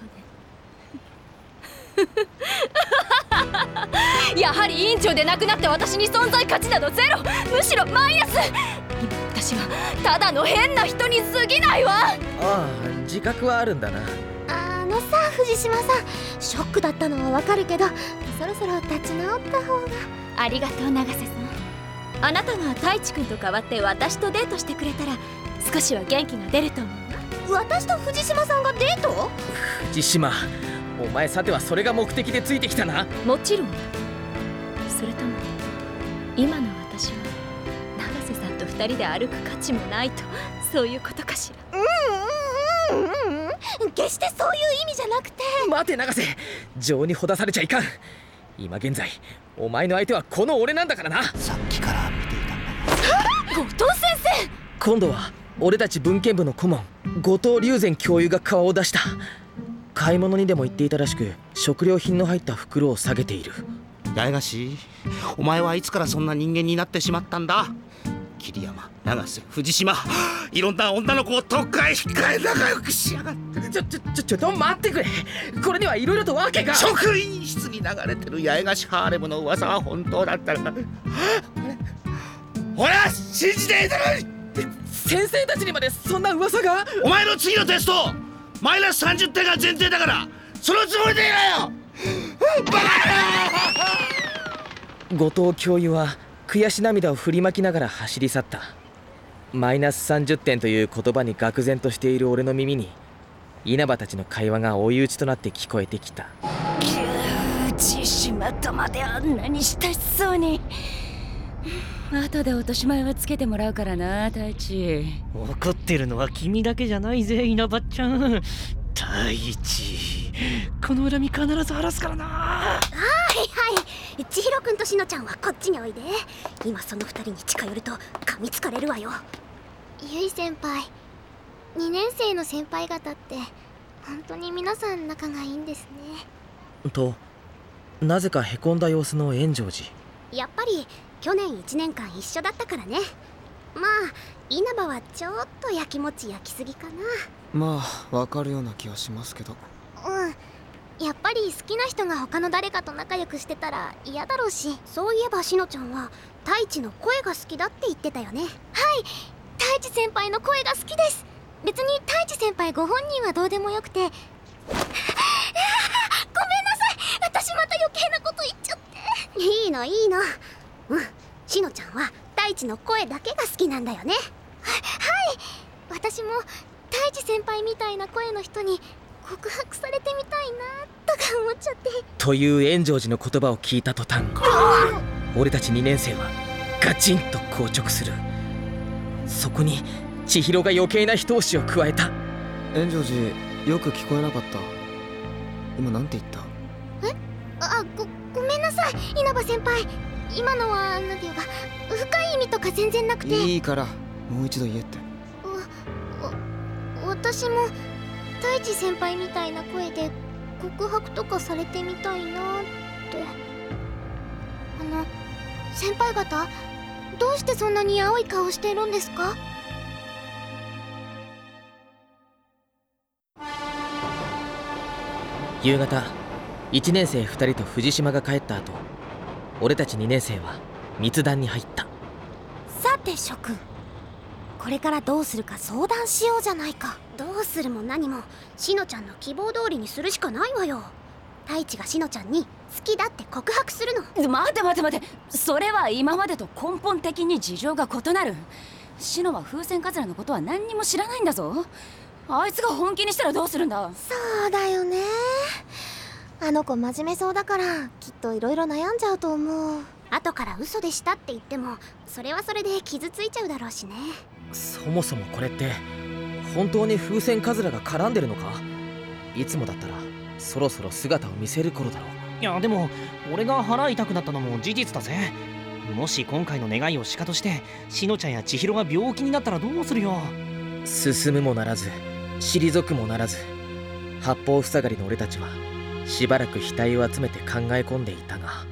ことね。やはり委員長でなくなって私に存在価値などゼロ、むしろマイナス。今私はただの変な人に過ぎないわ。 ああ、自覚はあるんだな。 あのさ藤島さん、ショックだったのはわかるけどそろそろ立ち直った方が。 ありがとう永瀬さん。あなたが太一くんと代わって私とデートしてくれたら少しは元気が出ると思うわ。 私と藤島さんがデート？ 藤島、お前さてはそれが目的でついてきたな。 もちろん。それとも今の私は永瀬さんと二人で歩く価値もないと、そういうことかしら。 うんうんうんうん、決してそういう意味じゃなくて。 待て永瀬、情にほだされちゃいかん。今現在お前の相手はこの俺なんだからな。 さっきから見ていたんだ。 後藤先生。 今度は俺たち文献部の顧問後藤龍禅教諭が顔を出した。買い物にでも行っていたらしく食料品の入った袋を下げている。 八重樫、お前はいつからそんな人間になってしまったんだ。桐山、永瀬、藤島、いろんな女の子をとっかえ引っかえ仲良くしやがって。 ちょちょちょちょっと待ってくれ。これにはいろいろと訳が。 職員室に流れてる八重樫ハーレムの噂は本当だったらほら信じていたのに。 先生たちにまでそんな噂が。 お前の次のテストマイナスさんじゅってんが前提だからそのつもりでいろよ。バカ野郎。 後藤教諭は悔し涙を振りまきながら走り去った。マイナスさんじゅってんという言葉に愕然としている俺の耳に稲葉たちの会話が追い打ちとなって聞こえてきた。 ぎゅーちしまとまであんなに親しそうに。後で落とし前はつけてもらうからな太一。 怒ってるのは君だけじゃないぜ稲葉ちゃん。太一、この恨み必ず晴らすからな。 はいはい、千尋くんとしのちゃんはこっちにおいで。今その二人に近寄ると噛みつかれるわよ。ゆい先輩、にねん生の先輩方って本当に皆さん仲がいいんですね。 となぜかへこんだ様子の円城寺。 やっぱり去年いちねんかん一緒だったからね。まあ稲葉はちょっとやきもち焼きすぎかな。 まあわかるような気はしますけど。 うん、やっぱり好きな人が他の誰かと仲良くしてたら嫌だろうし。そういえばしのちゃんは太一の声が好きだって言ってたよね。はい、太一先輩の声が好きです。別に太一先輩ご本人はどうでもよくてごめんなさい、私また余計なこと言っちゃって。いいのいいの。うん、しのちゃんは太一の声だけが好きなんだよね。は、はい、私も太一先輩みたいな声の人に告白されてみたいなとか思っちゃって。 という円城寺の言葉を聞いた途端俺たちにねん生はガチンと硬直する。そこに千尋が余計な一押しを加えた。 炎上寺、よく聞こえなかった。今なんて言った？ えあごごめんなさい稲葉先輩。今のはなんていうか深い意味とか全然なくて。 いいからもう一度言えって。 わ私も太一先輩みたいな声で告白とかされてみたいなって。あの先輩方、どうしてそんなに青い顔してるんですか？ 夕方、いちねん生ふたりと藤島が帰った後、俺たちにねん生は密談に入った。 さて諸君、これからどうするか相談しようじゃないか。 どうするも何もしのちゃんの希望通りにするしかないわよ。太一がしのちゃんに好きだって告白するの。 待て待て待て、それは今までと根本的に事情が異なる。シノは風船カズラのことは何にも知らないんだぞ。あいつが本気にしたらどうするんだ。 そうだよね。あの子真面目そうだからきっといろいろ悩んじゃうと思う。 後から嘘でしたって言ってもそれはそれで傷ついちゃうだろうしね。 そもそもこれって本当に風船カズラが絡んでるのか？いつもだったらそろそろ姿を見せる頃だろう。 いやでも俺が腹痛くなったのも事実だぜ。もし今回の願いを鹿としてしのちゃんや千尋が病気になったらどうするよ。 進むもならず退くもならず、八方塞がりの俺たちはしばらく額を集めて考え込んでいたが、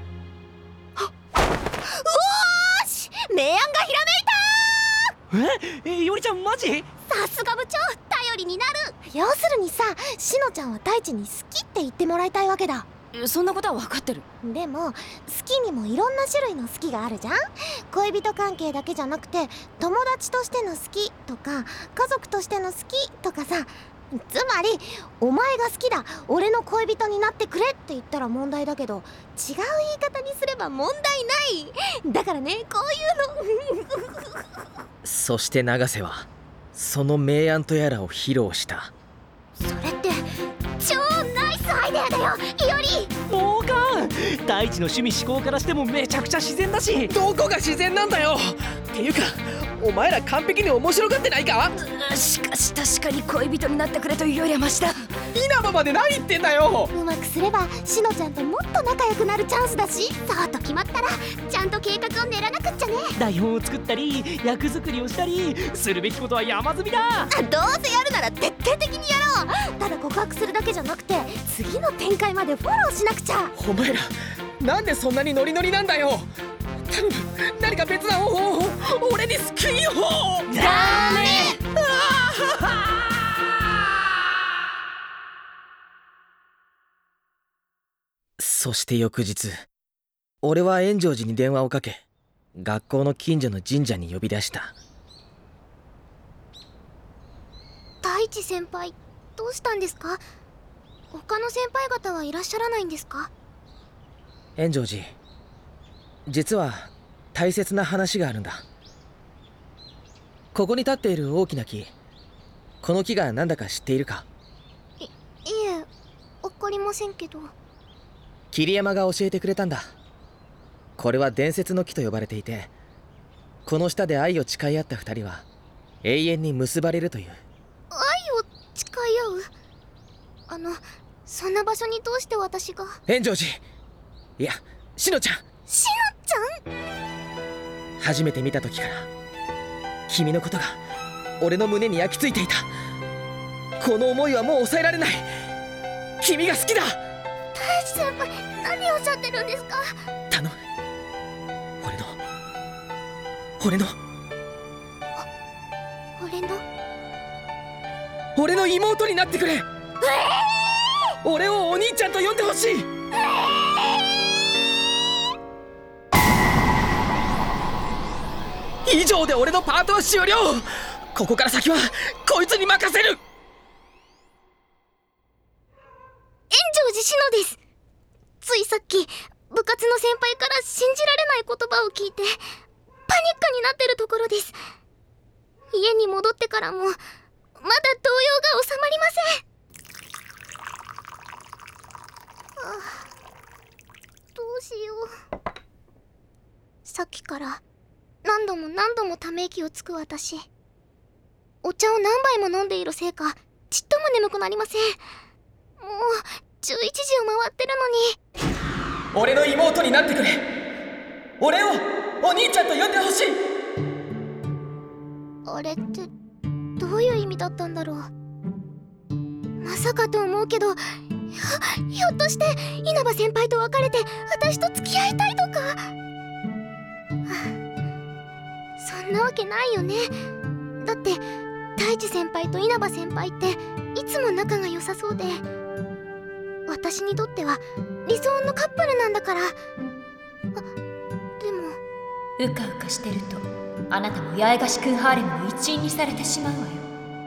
おーし、明暗がひらめいた。 ええ、よりちゃんマジ？ さすが部長、頼りになる。 要するにさ、しのちゃんは太一に好きって言ってもらいたいわけだ。 そんなことは分かってる。 でも好きにもいろんな種類の好きがあるじゃん。恋人関係だけじゃなくて友達としての好きとか家族としての好きとかさ。つまりお前が好きだ、俺の恋人になってくれって言ったら問題だけど、違う言い方にすれば問題ない。だからね、こういうのそして永瀬はその明暗とやらを披露した。 それって超ナイスアイデアだよ、いおり。 そうか、大地の趣味思考からしてもめちゃくちゃ自然だし。 どこが自然なんだよ。っていうかお前ら完璧に面白がってないか？ しかし確かに恋人になってくれというよりはマシだ。 稲葉まで何言ってんだよ。 うまくすればしのちゃんともっと仲良くなるチャンスだし。 そうと決まったらちゃんと計画を練らなくっちゃね。 台本を作ったり役作りをしたりするべきことは山積みだ。 どうせやるなら徹底的にやろう。ただ告白するだけじゃなくて次の展開までフォローしなくちゃ。 お前らなんでそんなにノリノリなんだよ。頼む、何か別な方法を俺に救いを。 ダメ。 そして翌日、俺は円城寺に電話をかけ学校の近所の神社に呼び出した。 太一先輩、どうしたんですか？他の先輩方はいらっしゃらないんですか？ 円城寺、実は大切な話があるんだ。ここに立っている大きな木、この木が何だか知っているか？ い、いえ、わかりませんけど。 桐山が教えてくれたんだ。これは伝説の木と呼ばれていて、この下で愛を誓い合った二人は永遠に結ばれるという。 愛を誓い合う？あの、そんな場所にどうして私が？ 円城寺、いや、しのちゃん。 しのちゃん？ 初めて見た時から君のことが俺の胸に焼き付いていた。この思いはもう抑えられない。君が好きだ。 太一先輩、何をおっしゃってるんですか？ 頼む、俺の俺の俺の俺の妹になってくれ。えー、俺をお兄ちゃんと呼んでほしい。えー、以上で俺のパートは終了。ここから先はこいつに任せる。 円城寺志乃です。ついさっき部活の先輩から信じられない言葉を聞いてパニックになってるところです。家に戻ってからもまだ動揺が収まりません。ああ、どうしよう。さっきから何度も何度もため息をつく私。 お茶を何杯も飲んでいるせいかちっとも眠くなりません。もうじゅういちじを回ってるのに。 俺の妹になってくれ。俺をお兄ちゃんと呼んでほしい。 あれってどういう意味だったんだろう。まさかと思うけど、ひょ、ひょっとして稲葉先輩と別れて私と付き合いたいとか。そんなわけないよね。だって太一先輩と稲葉先輩っていつも仲が良さそうで、私にとっては理想のカップルなんだから。あ、でもうかうかしてるとあなたも八重樫君ハーレムの一員にされてしまうわよ。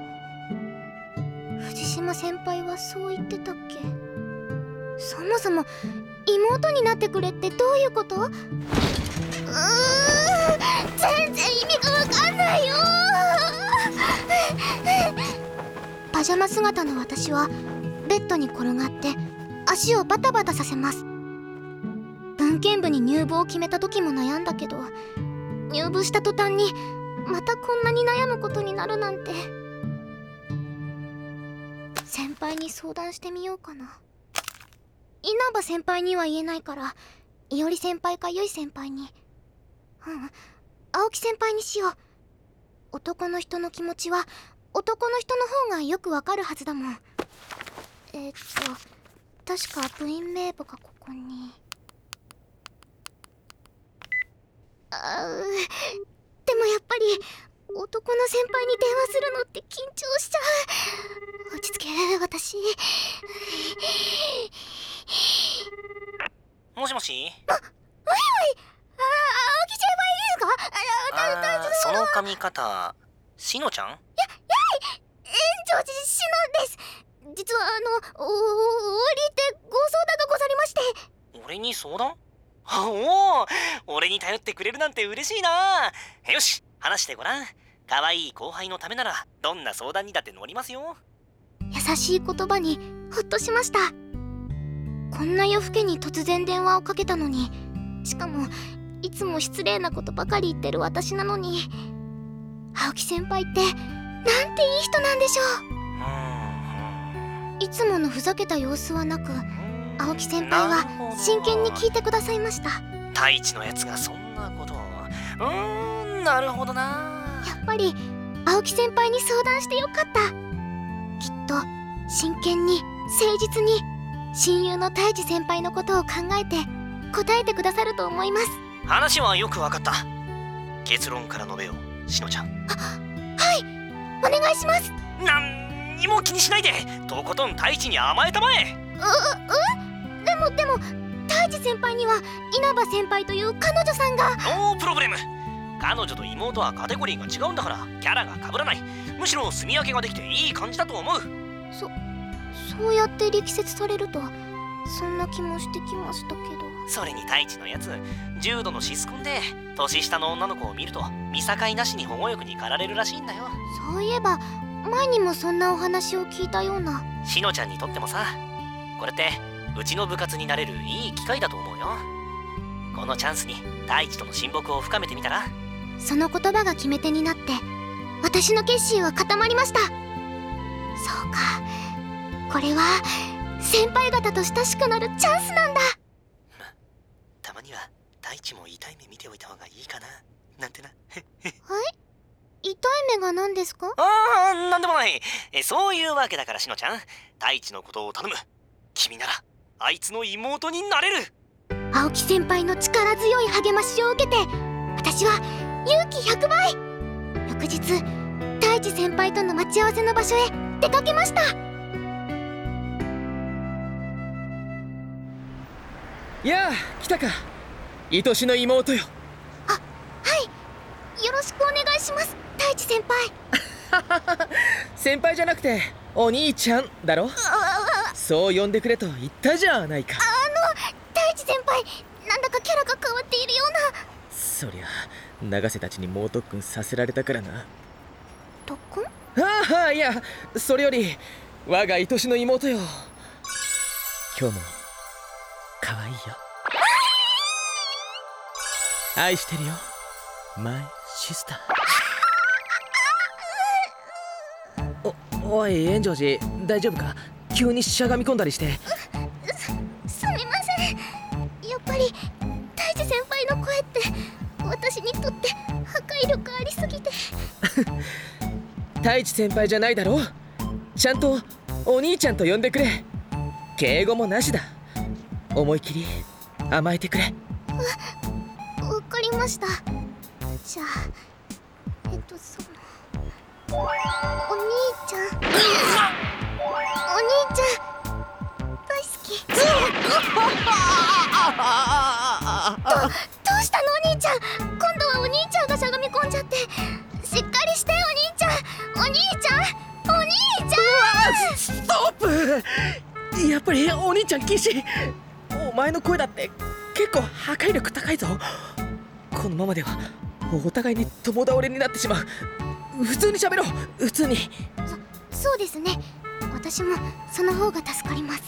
藤島先輩はそう言ってたっけ。そもそも妹になってくれってどういうこと？うーん、全然意味がわかんないよ。パジャマ姿の私はベッドに転がって足をバタバタさせます。文献部に入部を決めた時も悩んだけど、入部した途端にまたこんなに悩むことになるなんて。先輩に相談してみようかな。稲葉先輩には言えないから伊織先輩かゆい先輩に、うん青木先輩にしよう。男の人の気持ちは男の人の方がよくわかるはずだもん。えー、っと確か部員名簿がここに。あーでもやっぱり男の先輩に電話するのって緊張しちゃう。落ち着け私。 もしもし。 あ、おいおい、あ、青木先輩ですか？あ、だ、だ、 その髪型、しのちゃん？や、やい、 園長寺しのです。実はあの、お、お、折りてご相談がござりまして。 俺に相談？おお、俺に頼ってくれるなんて嬉しいな。よし、話してごらん。可愛い後輩のためならどんな相談にだって乗りますよ。 優しい言葉にほっとしました。こんな夜更けに突然電話をかけたのに、しかもいつも失礼なことばかり言ってる私なのに、青木先輩ってなんていい人なんでしょう。いつものふざけた様子はなく、青木先輩は真剣に聞いてくださいました。 太一のやつがそんなことを。うーん、なるほどな。 やっぱり青木先輩に相談してよかった。きっと真剣に誠実に親友の太一先輩のことを考えて答えてくださると思います。 話はよくわかった。結論から述べよう、しのちゃん。 は、はい、お願いします。 なんにも気にしないで、とことん太一に甘えたまえ。 う、う、でもでも太一先輩には稲葉先輩という彼女さんが。 ノープロブレム。彼女と妹はカテゴリーが違うんだからキャラが被らない。むしろ住み分けができていい感じだと思う。 そ、そうやって力説されるとそんな気もしてきましたけど。 それに太一のやつ重度のシスコンで、年下の女の子を見ると見境なしに保護欲に駆られるらしいんだよ。 そういえば前にもそんなお話を聞いたような。 しのちゃんにとってもさ、これってうちの部活になれるいい機会だと思うよ。このチャンスに太一との親睦を深めてみたら。 その言葉が決め手になって私の決心は固まりました。そうか、これは先輩方と親しくなるチャンスなんだ。 ま、たまには太一も痛い目見ておいた方がいいかななんてな。 はい、痛い目が何ですか？ ああ、なんでもない。え、そういうわけだからしのちゃん、太一のことを頼む。君ならあいつの妹になれる。 青木先輩の力強い励ましを受けて私は勇気ひゃくばい。翌日太一先輩との待ち合わせの場所へ出かけました。 やあ来たか、愛しの妹よ。 あ、はい、よろしくお願いします太一先輩。 先輩じゃなくてお兄ちゃんだろ。そう呼んでくれと言ったじゃないか。 あの太一先輩、なんだかキャラが変わっているような。 そりゃ永瀬たちに猛特訓させられたからな。 特訓？ ああ、いやそれより我が愛しの妹よ、今日も可愛いよ。愛してるよマイシスター。 おい炎上寺、大丈夫か？急にしゃがみ込んだりして。 す、すみません。やっぱり太一先輩の声って私にとって破壊力ありすぎて。 太一先輩じゃないだろ。ちゃんとお兄ちゃんと呼んでくれ。敬語もなしだ。思い切り甘えてくれ。 わかりました。じゃあえっとそのお兄ちゃんお兄ちゃん大好き。ど, どうしたのお兄ちゃん。今度はお兄ちゃんがしゃがみ込んじゃって。しっかりしてお兄ちゃん。お兄ちゃんお兄ちゃん。 ストップ。やっぱりお兄ちゃん禁止。お前の声だって結構破壊力高いぞ。このままではお互いに共倒れになってしまう。普通に喋ろう。普通に。 そ、そうですね。私もその方が助かります。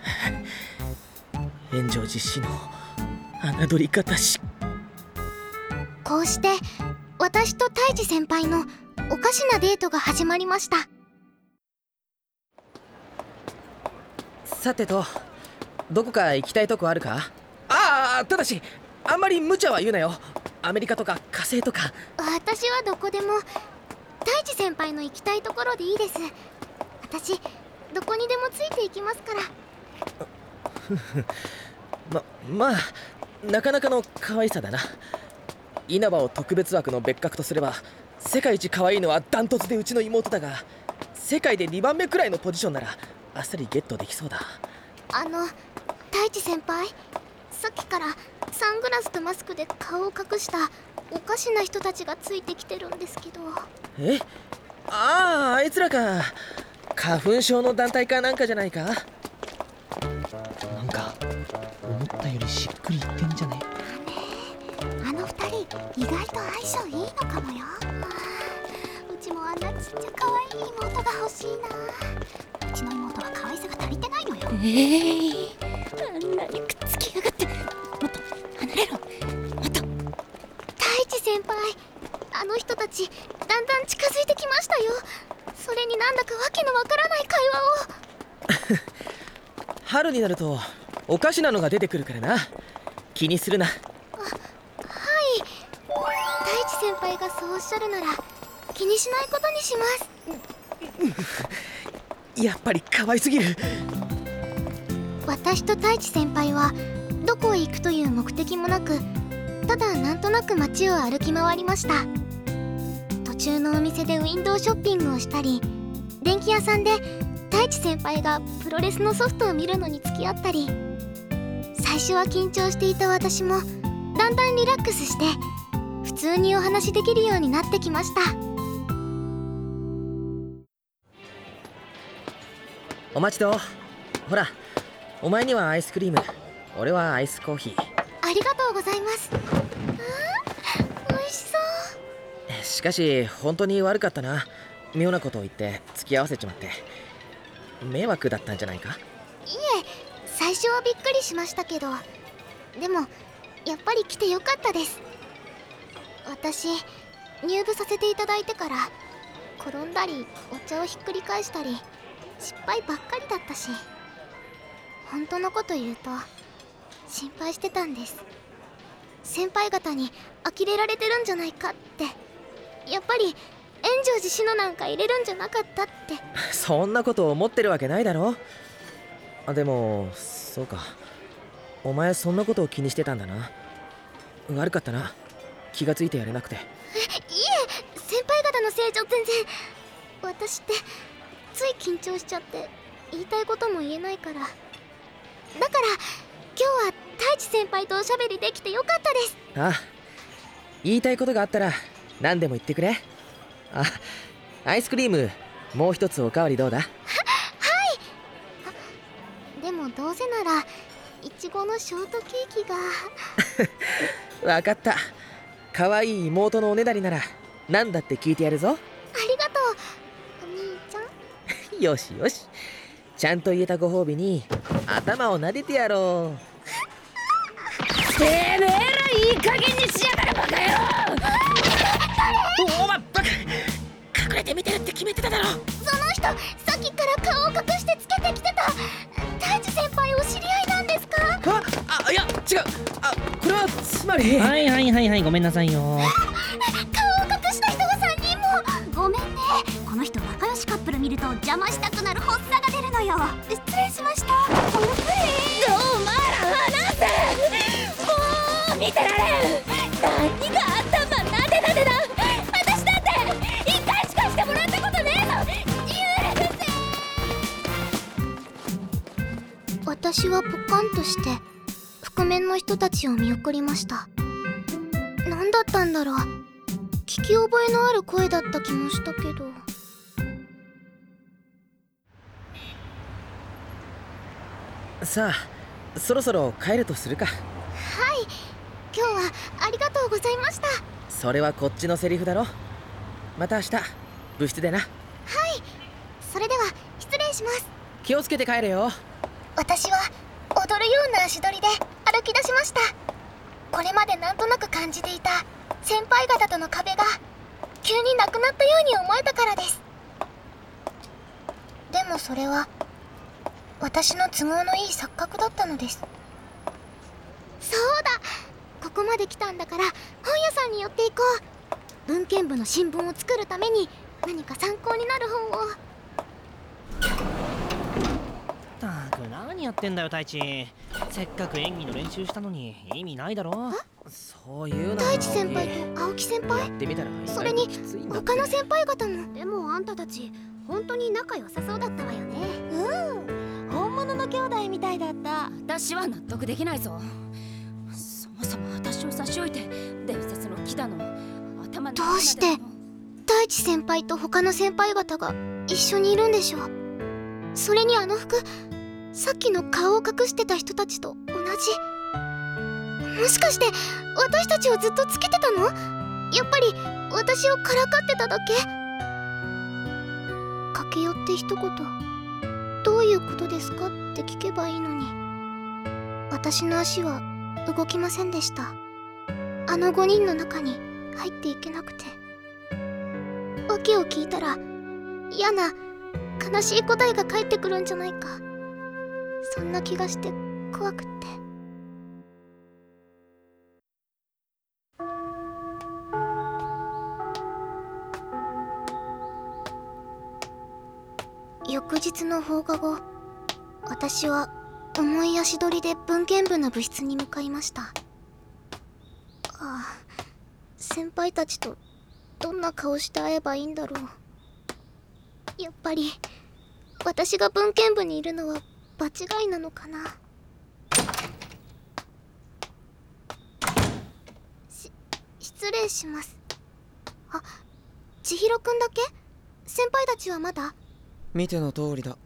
炎上実施の侮り方し。 こうして私と太一先輩のおかしなデートが始まりました。 さてと、どこか行きたいとこあるか？ああ、ただしあんまり無茶は言うなよ。アメリカとか火星とか。 私はどこでも。太一先輩の行きたいところでいいです。私どこにでもついていきますから。 ま、まあなかなかの可愛さだな。稲葉を特別枠の別格とすれば世界一可愛いのはダントツでうちの妹だが、世界でにばんめくらいのポジションならあっさりゲットできそうだ。 あの太一先輩、さっきからサングラスとマスクで顔を隠したおかしな人たちがついてきてるんですけど。 え？ああ、あいつらか。花粉症の団体かなんかじゃないか。なんか思ったよりしっくりいってんじゃね？ あの二人意外と相性いいのかもよ。うちもあんなちっちゃ可愛い妹が欲しいな。うちの妹は可愛さが足りてないのよ。ええー、あんなにくっつきやがって。もっと離れろ。もっと。太一先輩、あの人たちだんだん近づいてきましたよ。それになんだかわけのわからない会話を。 春になるとおかしなのが出てくるからな。気にするな。 あ、はい。太一先輩がそうおっしゃるなら気にしないことにします。 やっぱり可愛すぎる。 私と太一先輩はどこへ行くという目的もなく、ただなんとなく街を歩き回りました。途中のお店でウィンドウショッピングをしたり、電気屋さんで太一先輩がプロレスのソフトを見るのに付き合ったり。最初は緊張していた私もだんだんリラックスして普通にお話しできるようになってきました。 お待ちどう。ほら、お前にはアイスクリーム、俺はアイスコーヒー。 ありがとうございます。あー、美味しそう。 しかし本当に悪かったな。妙なことを言って付き合わせちまって。迷惑だったんじゃないか？ いえ、最初はびっくりしましたけど、でもやっぱり来てよかったです。私入部させていただいてから転んだりお茶をひっくり返したり失敗ばっかりだったし、本当のこと言うと心配してたんです。先輩方に呆れられてるんじゃないかって。やっぱり炎上寺篠なんか入れるんじゃなかったって。 そんなこと思ってるわけないだろ。あ、でもそうか、お前そんなことを気にしてたんだな。悪かったな、気がついてやれなくて。 いえ、先輩方のせいじゃ全然。私ってつい緊張しちゃって言いたいことも言えないから。だから今日は太一先輩とおしゃべりできてよかったです。 ああ、言いたいことがあったら何でも言ってくれ。あ、アイスクリームもう一つおかわりどうだ？は、はい。 あ、でもどうせならいちごのショートケーキが。わかった。可愛い妹のおねだりなら何だって聞いてやるぞ。 ありがとうお兄ちゃん。 よしよし、ちゃんと言えたご褒美に頭を撫でてやろう。 てめえらいい加減にしやがれバカ野郎。 お前バカ、隠れて見てるって決めてただろ。 その人つまりはいはいはいはい、ごめんなさいよ。 顔を隠した人がさんにんも。ごめんね、この人仲良しカップル見ると邪魔したくなる発作が出るのよ。失礼しました。どうまら話せ。もう見てられん。何が頭なでなでだ。私だって一回しかしてもらったことねえぞ。許せ。私はポカンとして覆面の人たちを見送りました。何だったんだろう。聞き覚えのある声だった気もしたけど。 さあ、そろそろ帰るとするか。 はい、今日はありがとうございました。 それはこっちのセリフだろ。また明日部室でな。 はい、それでは失礼します。 気をつけて帰れよ。 私は踊るような足取りで歩き出しました。これまでなんとなく感じていた先輩方との壁が急になくなったように思えたからです。でもそれは私の都合のいい錯覚だったのです。そうだ、ここまで来たんだから本屋さんに寄っていこう。文献部の新聞を作るために何か参考になる本を。 ったく何やってんだよ太一。せっかく演技の練習したのに意味ないだろ。 そういうの太一先輩と青木先輩、 やってみたらそれにきついんだって他の先輩方も。でもあんたたち本当に仲良さそうだったわよね。うん、本物の兄弟みたいだった。 私は納得できないぞ。そもそも私を差し置いて伝説の木田の頭に。 どうして太一先輩と他の先輩方が一緒にいるんでしょう。それにあの服、さっきの顔を隠してた人たちと同じ。もしかして私たちをずっとつけてたの？やっぱり私をからかってただけ？駆け寄って一言「どういうことですか？」って聞けばいいのに、私の足は動きませんでした。あのごにんの中に入っていけなくて。訳を聞いたら嫌な悲しい答えが返ってくるんじゃないか、そんな気がして怖くって。翌日の放課後、私は重い足取りで文献部の部室に向かいました。ああ、先輩たちとどんな顔して会えばいいんだろう。やっぱり私が文献部にいるのは場違いなのかな。し失礼します。あ、千尋くんだけ？先輩たちはまだ？ 見ての通りだ。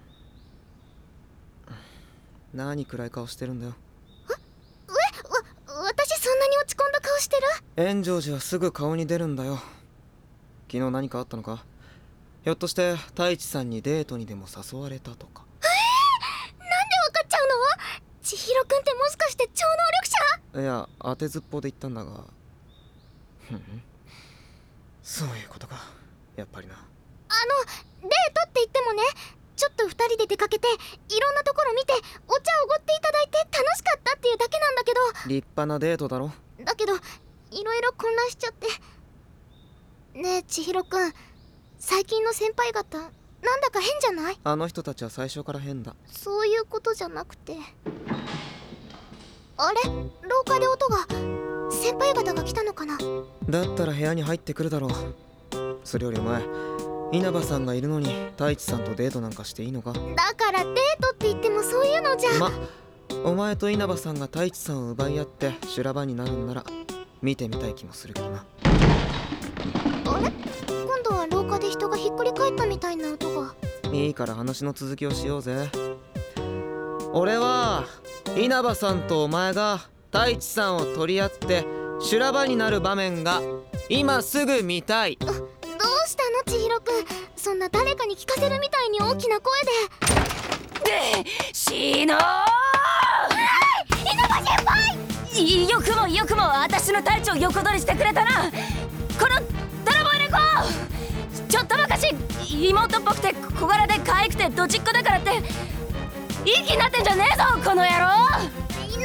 何暗い顔してるんだよ。 え？わ、私そんなに落ち込んだ顔してる？ 炎上寺はすぐ顔に出るんだよ。昨日何かあったのか？ひょっとして太一さんにデートにでも誘われたとか。 えー、なんでわかっちゃうの？千尋くんってもしかして超能力者？ いや、当てずっぽうで言ったんだが。ふん、そういうことか。やっぱりな。 あの、デートって言ってもね、ちょっと二人で出かけていろんなところ見てお茶おごっていただいて楽しかったっていうだけなんだけど。 立派なデートだろ。 だけどいろいろ混乱しちゃって。ねえ千尋くん、最近の先輩方なんだか変じゃない？ あの人たちは最初から変だ。 そういうことじゃなくて。あれ、廊下で音が。先輩方が来たのかな？ だったら部屋に入ってくるだろう。それよりお前、稲葉さんがいるのに太一さんとデートなんかしていいのか？ だからデートって言ってもそういうのじゃ。 ま、お前と稲葉さんが太一さんを奪い合って修羅場になるんなら見てみたい気もするけどな。 あれ、今度は廊下で人がひっくり返ったみたいな音が。 いいから話の続きをしようぜ。俺は稲葉さんとお前が太一さんを取り合って修羅場になる場面が今すぐ見たい。 どうしたの千尋くん、そんな誰かに聞かせるみたいに大きな声で。 で、しのー、 稲葉先輩！ よくもよくも私の隊長を横取りしてくれたな。この泥棒猫、ちょっと昔妹っぽくて小柄で可愛くてドジっ子だからっていい気になってんじゃねえぞこの野郎。 稲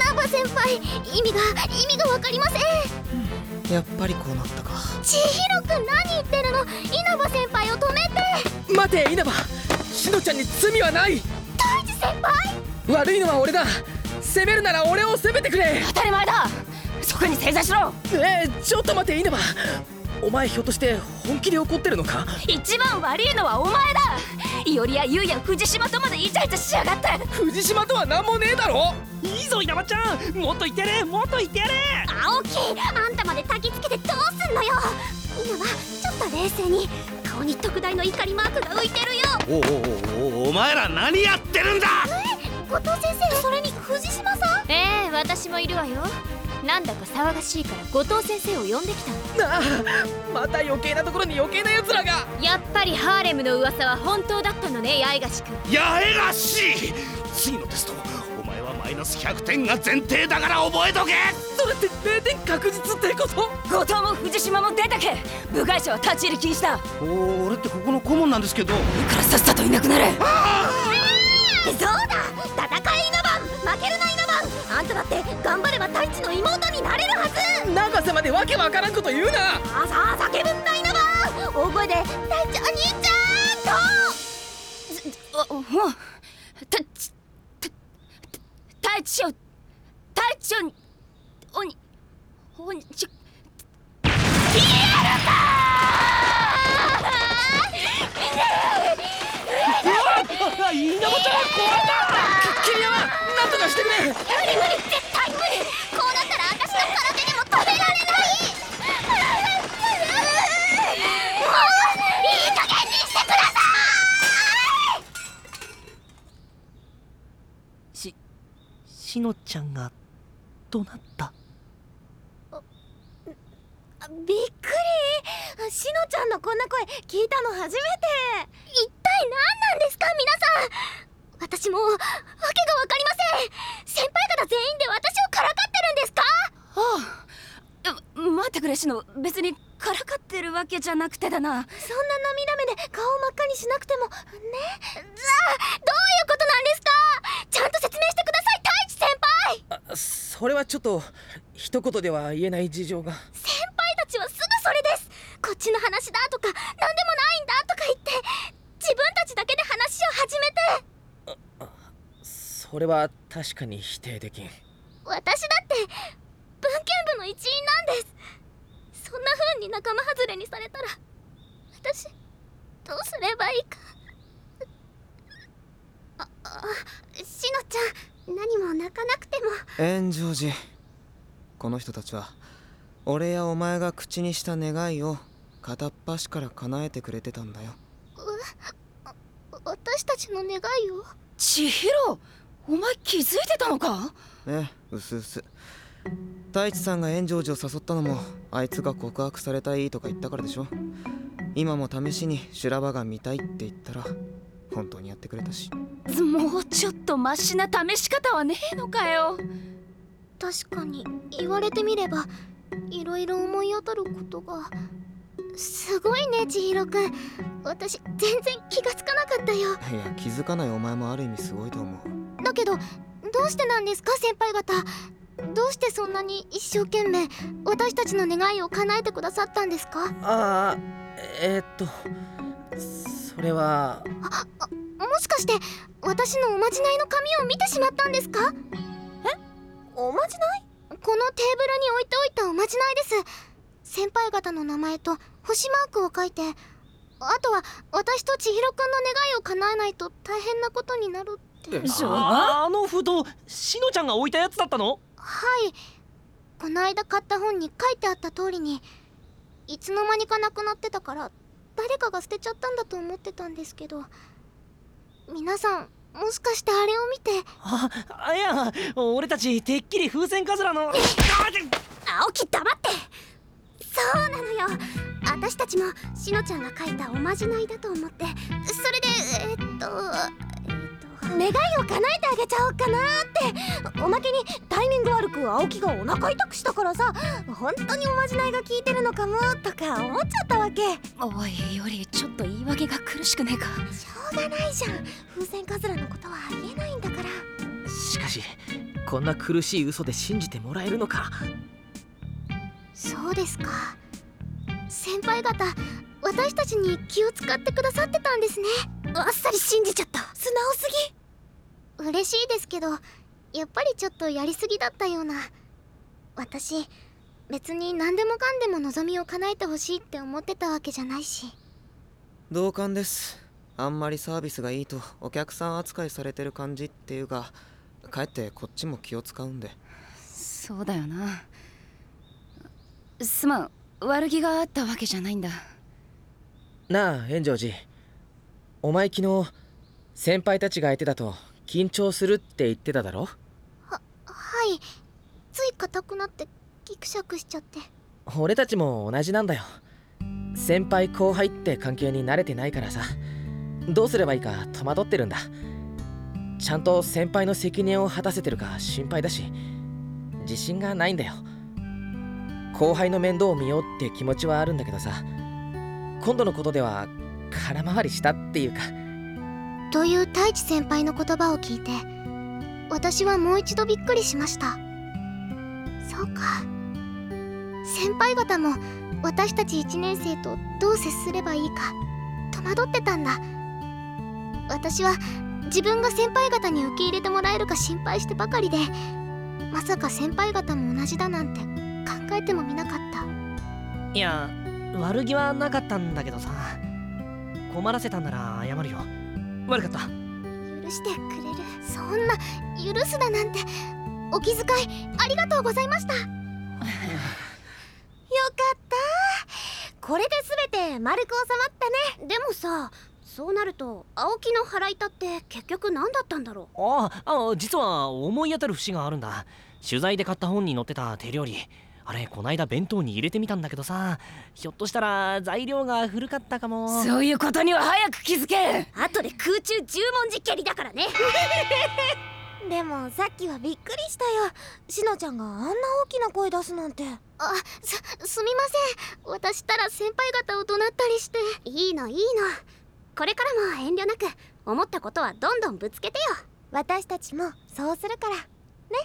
稲葉先輩、意味が意味が分かりません。 やっぱりこうなったか。 千尋くん、何言ってるの。稲葉先輩を止めて。 待て稲葉、しのちゃんに罪はない。 太一先輩、 悪いのは俺だ。責めるなら俺を責めてくれ。 当たり前だ。そこに正座しろ。 えー、ちょっと待て稲葉、お前ひょっとして本気で怒ってるのか。 一番悪いのはお前だ。いおりやゆうや藤島とまでイチャイチャしやがって。 藤島とは何もねえだろ。 いいぞ稲葉ちゃん、もっと言ってやれ、もっと言ってやれ。 青木、あんたまで焚きつけてどうすんのよ。稲葉、ちょっと冷静に。顔に特大の怒りマークが浮いてるよ。 おおおお、お前ら何やってるんだ。 後藤先生、それに藤島さん。 ええ、私もいるわよ。なんだか騒がしいから後藤先生を呼んできたの。 なあ、また余計なところに余計な奴らが。 やっぱりハーレムの噂は本当だったのね、八重樫君。 八重樫、次のテストお前はマイナスひゃくてんが前提だから覚えとけ。 それってれいてん確実ってこと。 後藤も藤島も出てけ。部外者は立ち入り禁止だ。 おお、俺ってここの顧問なんですけど。 だからさっさといなくなれ。 そうだ、戦い稲葉、負けるな稲葉。あんただって頑張れば太一の妹になれるはず。 永瀬までわけわからんこと言うな。 さあさあ、叫ぶんだ稲葉。大声で太一お兄ちゃんと。 あ、もうたちたた太一を太一をおにおにち稲葉ちゃん、怖いな。 桐山、なんとかしてくれ。 無理無理、絶対無理。こうなったら私の空手にも止められない。もういい加減にしてください。 し、しのちゃんがどうなった。 びっくり。しのちゃんのこんな声聞いたの初めて。 一体何なんですか皆さん。私もわけがわかりません。先輩方全員で私をからかってるんですか。 ああ、待ってくれしの、別にからかってるわけじゃなくてだな。 そんな涙目で顔真っ赤にしなくてもね。 じゃあどういうことなんですか。ちゃんと説明してください太一先輩。 あ、それはちょっと一言では言えない事情が。 先輩たちはすぐそれです。こっちの話だとか何でもないんだとか言って自分たちだけで話を始めて。 それは確かに否定できん。 私だって文献部の一員なんです。そんな風に仲間外れにされたら私どうすればいいか。ああ、しのちゃん、何も泣かなくても。 炎上寺、この人たちは俺やお前が口にした願いを片っ端から叶えてくれてたんだよ。 え、私たちの願いを。 千尋、お前気づいてたのか。 ええ、うすうす。太一さんが炎上寺を誘ったのもあいつが告白されたいとか言ったからでしょ。今も試しに修羅場が見たいって言ったら本当にやってくれたし。 もうちょっとマシな試し方はねえのかよ。 確かに言われてみればいろいろ思い当たることが。すごいね千尋くん。私全然気がつかなかったよ。 いや、気づかないお前もある意味すごいと思う。 だけどどうしてなんですか先輩方。どうしてそんなに一生懸命私たちの願いを叶えてくださったんですか。 ああ、えー、っとそれはああ、もしかして私のおまじないの紙を見てしまったんですか。 え、おまじない？ このテーブルに置いておいたおまじないです。先輩方の名前と星マークを書いて、あとは私と千尋くんの願いを叶えないと大変なことになるって。 あ, あの封筒、しのちゃんが置いたやつだったの。 はい、この間買った本に書いてあった通りにいつの間にかなくなってたから誰かが捨てちゃったんだと思ってたんですけど、皆さんもしかしてあれを見て。 あ、あいや、俺たちてっきり風船カズラの。 青木黙って。そうなのよ、私たちもしのちゃんが書いたおまじないだと思って、それでえー、っとえー、っと願いを叶えてあげちゃおうかなって。 おまけにタイミング悪く青木がお腹痛くしたからさ、本当におまじないが効いてるのかもとか思っちゃったわけ。 おいよりちょっと言い訳が苦しくねえか。 しょうがないじゃん、風船カズラのことは言えないんだから。 しかししこんな苦しい嘘で信じてもらえるのか。 そうですか。先輩方、私たちに気を使ってくださってたんですね。 あっさり信じちゃった。素直すぎ。嬉しいですけど、やっぱりちょっとやりすぎだったような。私別に何でもかんでも望みを叶えてほしいって思ってたわけじゃないし。 同感です。あんまりサービスがいいとお客さん扱いされてる感じっていうか、かえってこっちも気を使うんで。 そうだよな。すまん、悪気があったわけじゃないんだ。 なあ炎上寺、お前昨日先輩たちが相手だと緊張するって言ってただろ。 は、はい。つい硬くなってギクシャクしちゃって。 俺たちも同じなんだよ。先輩後輩って関係に慣れてないからさ、どうすればいいか戸惑ってるんだ。ちゃんと先輩の責任を果たせてるか心配だし、自信がないんだよ。後輩の面倒を見ようって気持ちはあるんだけどさ、今度のことでは空回りしたっていうか。 という太一先輩の言葉を聞いて、私はもう一度びっくりしました。そうか、先輩方も私たちいちねん生とどう接すればいいか戸惑ってたんだ。私は自分が先輩方に受け入れてもらえるか心配してばかりで、まさか先輩方も同じだなんて考えてもみなかった。 いや、悪気はなかったんだけどさ、困らせたんなら謝るよ。悪かった。 許してくれる。そんな許すだなんて。お気遣いありがとうございました。よかった。 これで全て丸く収まったね。でもさ、そうなると青木の腹痛って結局何だったんだろう。 ああ、実は思い当たる節があるんだ。取材で買った本に載ってた手料理、あれこないだ弁当に入れてみたんだけどさ、ひょっとしたら材料が古かったかも。 そういうことには早く気づけ。 後で空中十文字蹴りだからね。でもさっきはびっくりしたよ。しのちゃんがあんな大きな声出すなんて。 あ、す、すみません。私ったら先輩方を怒鳴ったりして。 いいのいいの。これからも遠慮なく思ったことはどんどんぶつけてよ。私たちもそうするからね。 は、はい。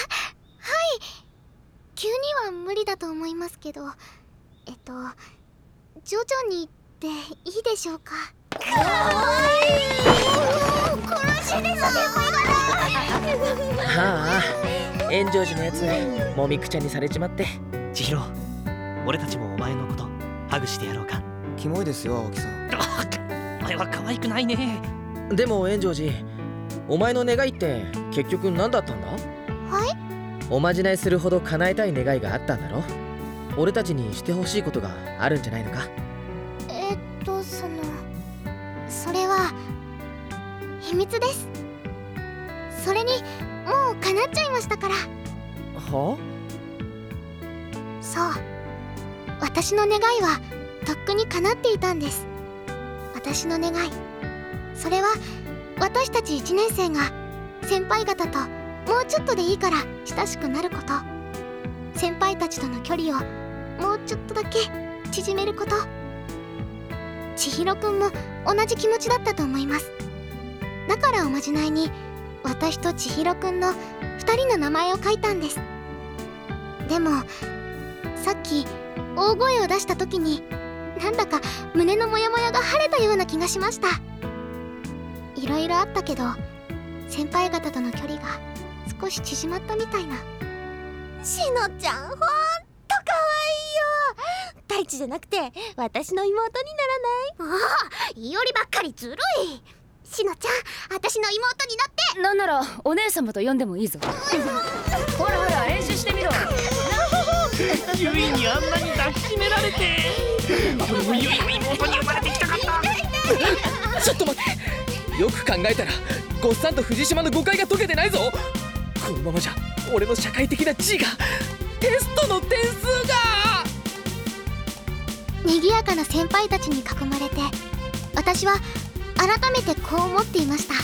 急には無理だと思いますけど、えっと徐々にっていいでしょうか。かわいい。殺しです先輩方。 はあ、炎上寺のやつもみくちゃにされちまって。 千尋、俺たちもお前のことハグしてやろうか。 キモいですよ青木さん。 お前は可愛くないね。 でも炎上寺、お前の願いって結局何だったんだ？ はい？ おまじないするほど叶えたい願いがあったんだろ。俺たちにしてほしいことがあるんじゃないのか？ えっとそのそれは秘密です。それにもう叶っちゃいましたから。 は？ そう、私の願いはとっくに叶っていたんです。私の願い、それは私たちいちねん生が先輩方ともうちょっとでいいから親しくなること、先輩たちとの距離をもうちょっとだけ縮めること。千尋くんも同じ気持ちだったと思います。だからおまじないに私と千尋くんのふたりの名前を書いたんです。でもさっき大声を出した時になんだか胸のモヤモヤが晴れたような気がしました。いろいろあったけど先輩方との距離が少し縮まったみたいな。 しのちゃんほんとかわいいよ。太一じゃなくて私の妹にならない？ああ、いおりばっかりずるい。しのちゃん、私の妹になって。 なんならお姉様と呼んでもいいぞ。ほらほら練習してみろ。 ゆいにあんなに抱きしめられて、俺もゆいの妹に生まれてきたかった。 ちょっと待って、よく考えたらゴッサンと藤島の誤解が解けてないぞ。このままじゃ俺の社会的な地位が、テストの点数が。 賑やかな先輩たちに囲まれて私は改めてこう思っていました。あ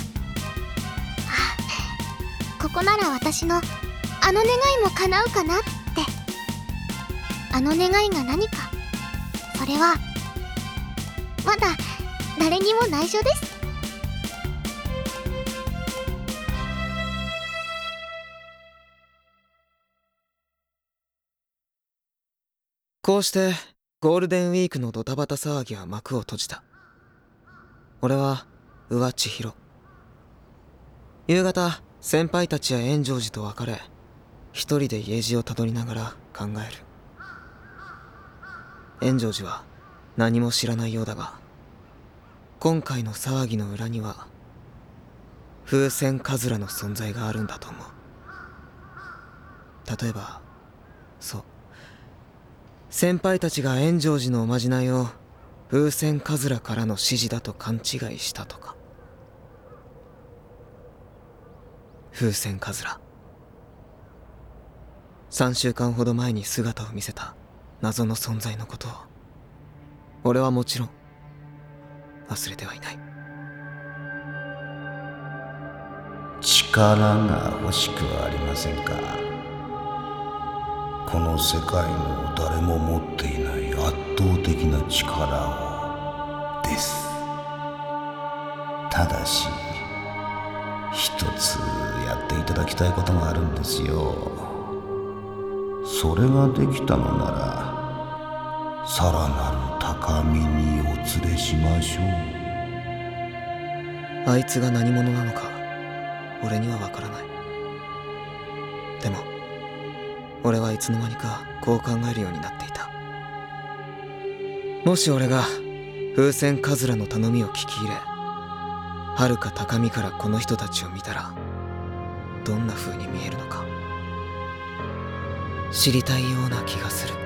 あ、ここなら私のあの願いも叶うかなって。あの願いが何か、それはまだ誰にも内緒です。 こうしてゴールデンウィークのドタバタ騒ぎは幕を閉じた。俺は宇和千尋。夕方、先輩たちや円城寺と別れ、一人で家路をたどりながら考える。円城寺は何も知らないようだが、今回の騒ぎの裏には風船カズラの存在があるんだと思う。例えば、そう、先輩たちが円城寺のおまじないを風船カズラからの指示だと勘違いしたとか。風船カズラ、さんしゅうかんほど前に姿を見せた謎の存在のことを俺はもちろん忘れてはいない。 力が欲しくはありませんか。この世界の誰も持っていない圧倒的な力をです。ただし一つやっていただきたいことがあるんですよ。それができたのならさらなる高みにお連れしましょう。 あいつが何者なのか俺にはわからない。でも俺はいつの間にかこう考えるようになっていた。もし俺が風船カズラの頼みを聞き入れ、遥か高みからこの人たちを見たらどんな風に見えるのか知りたいような気がする。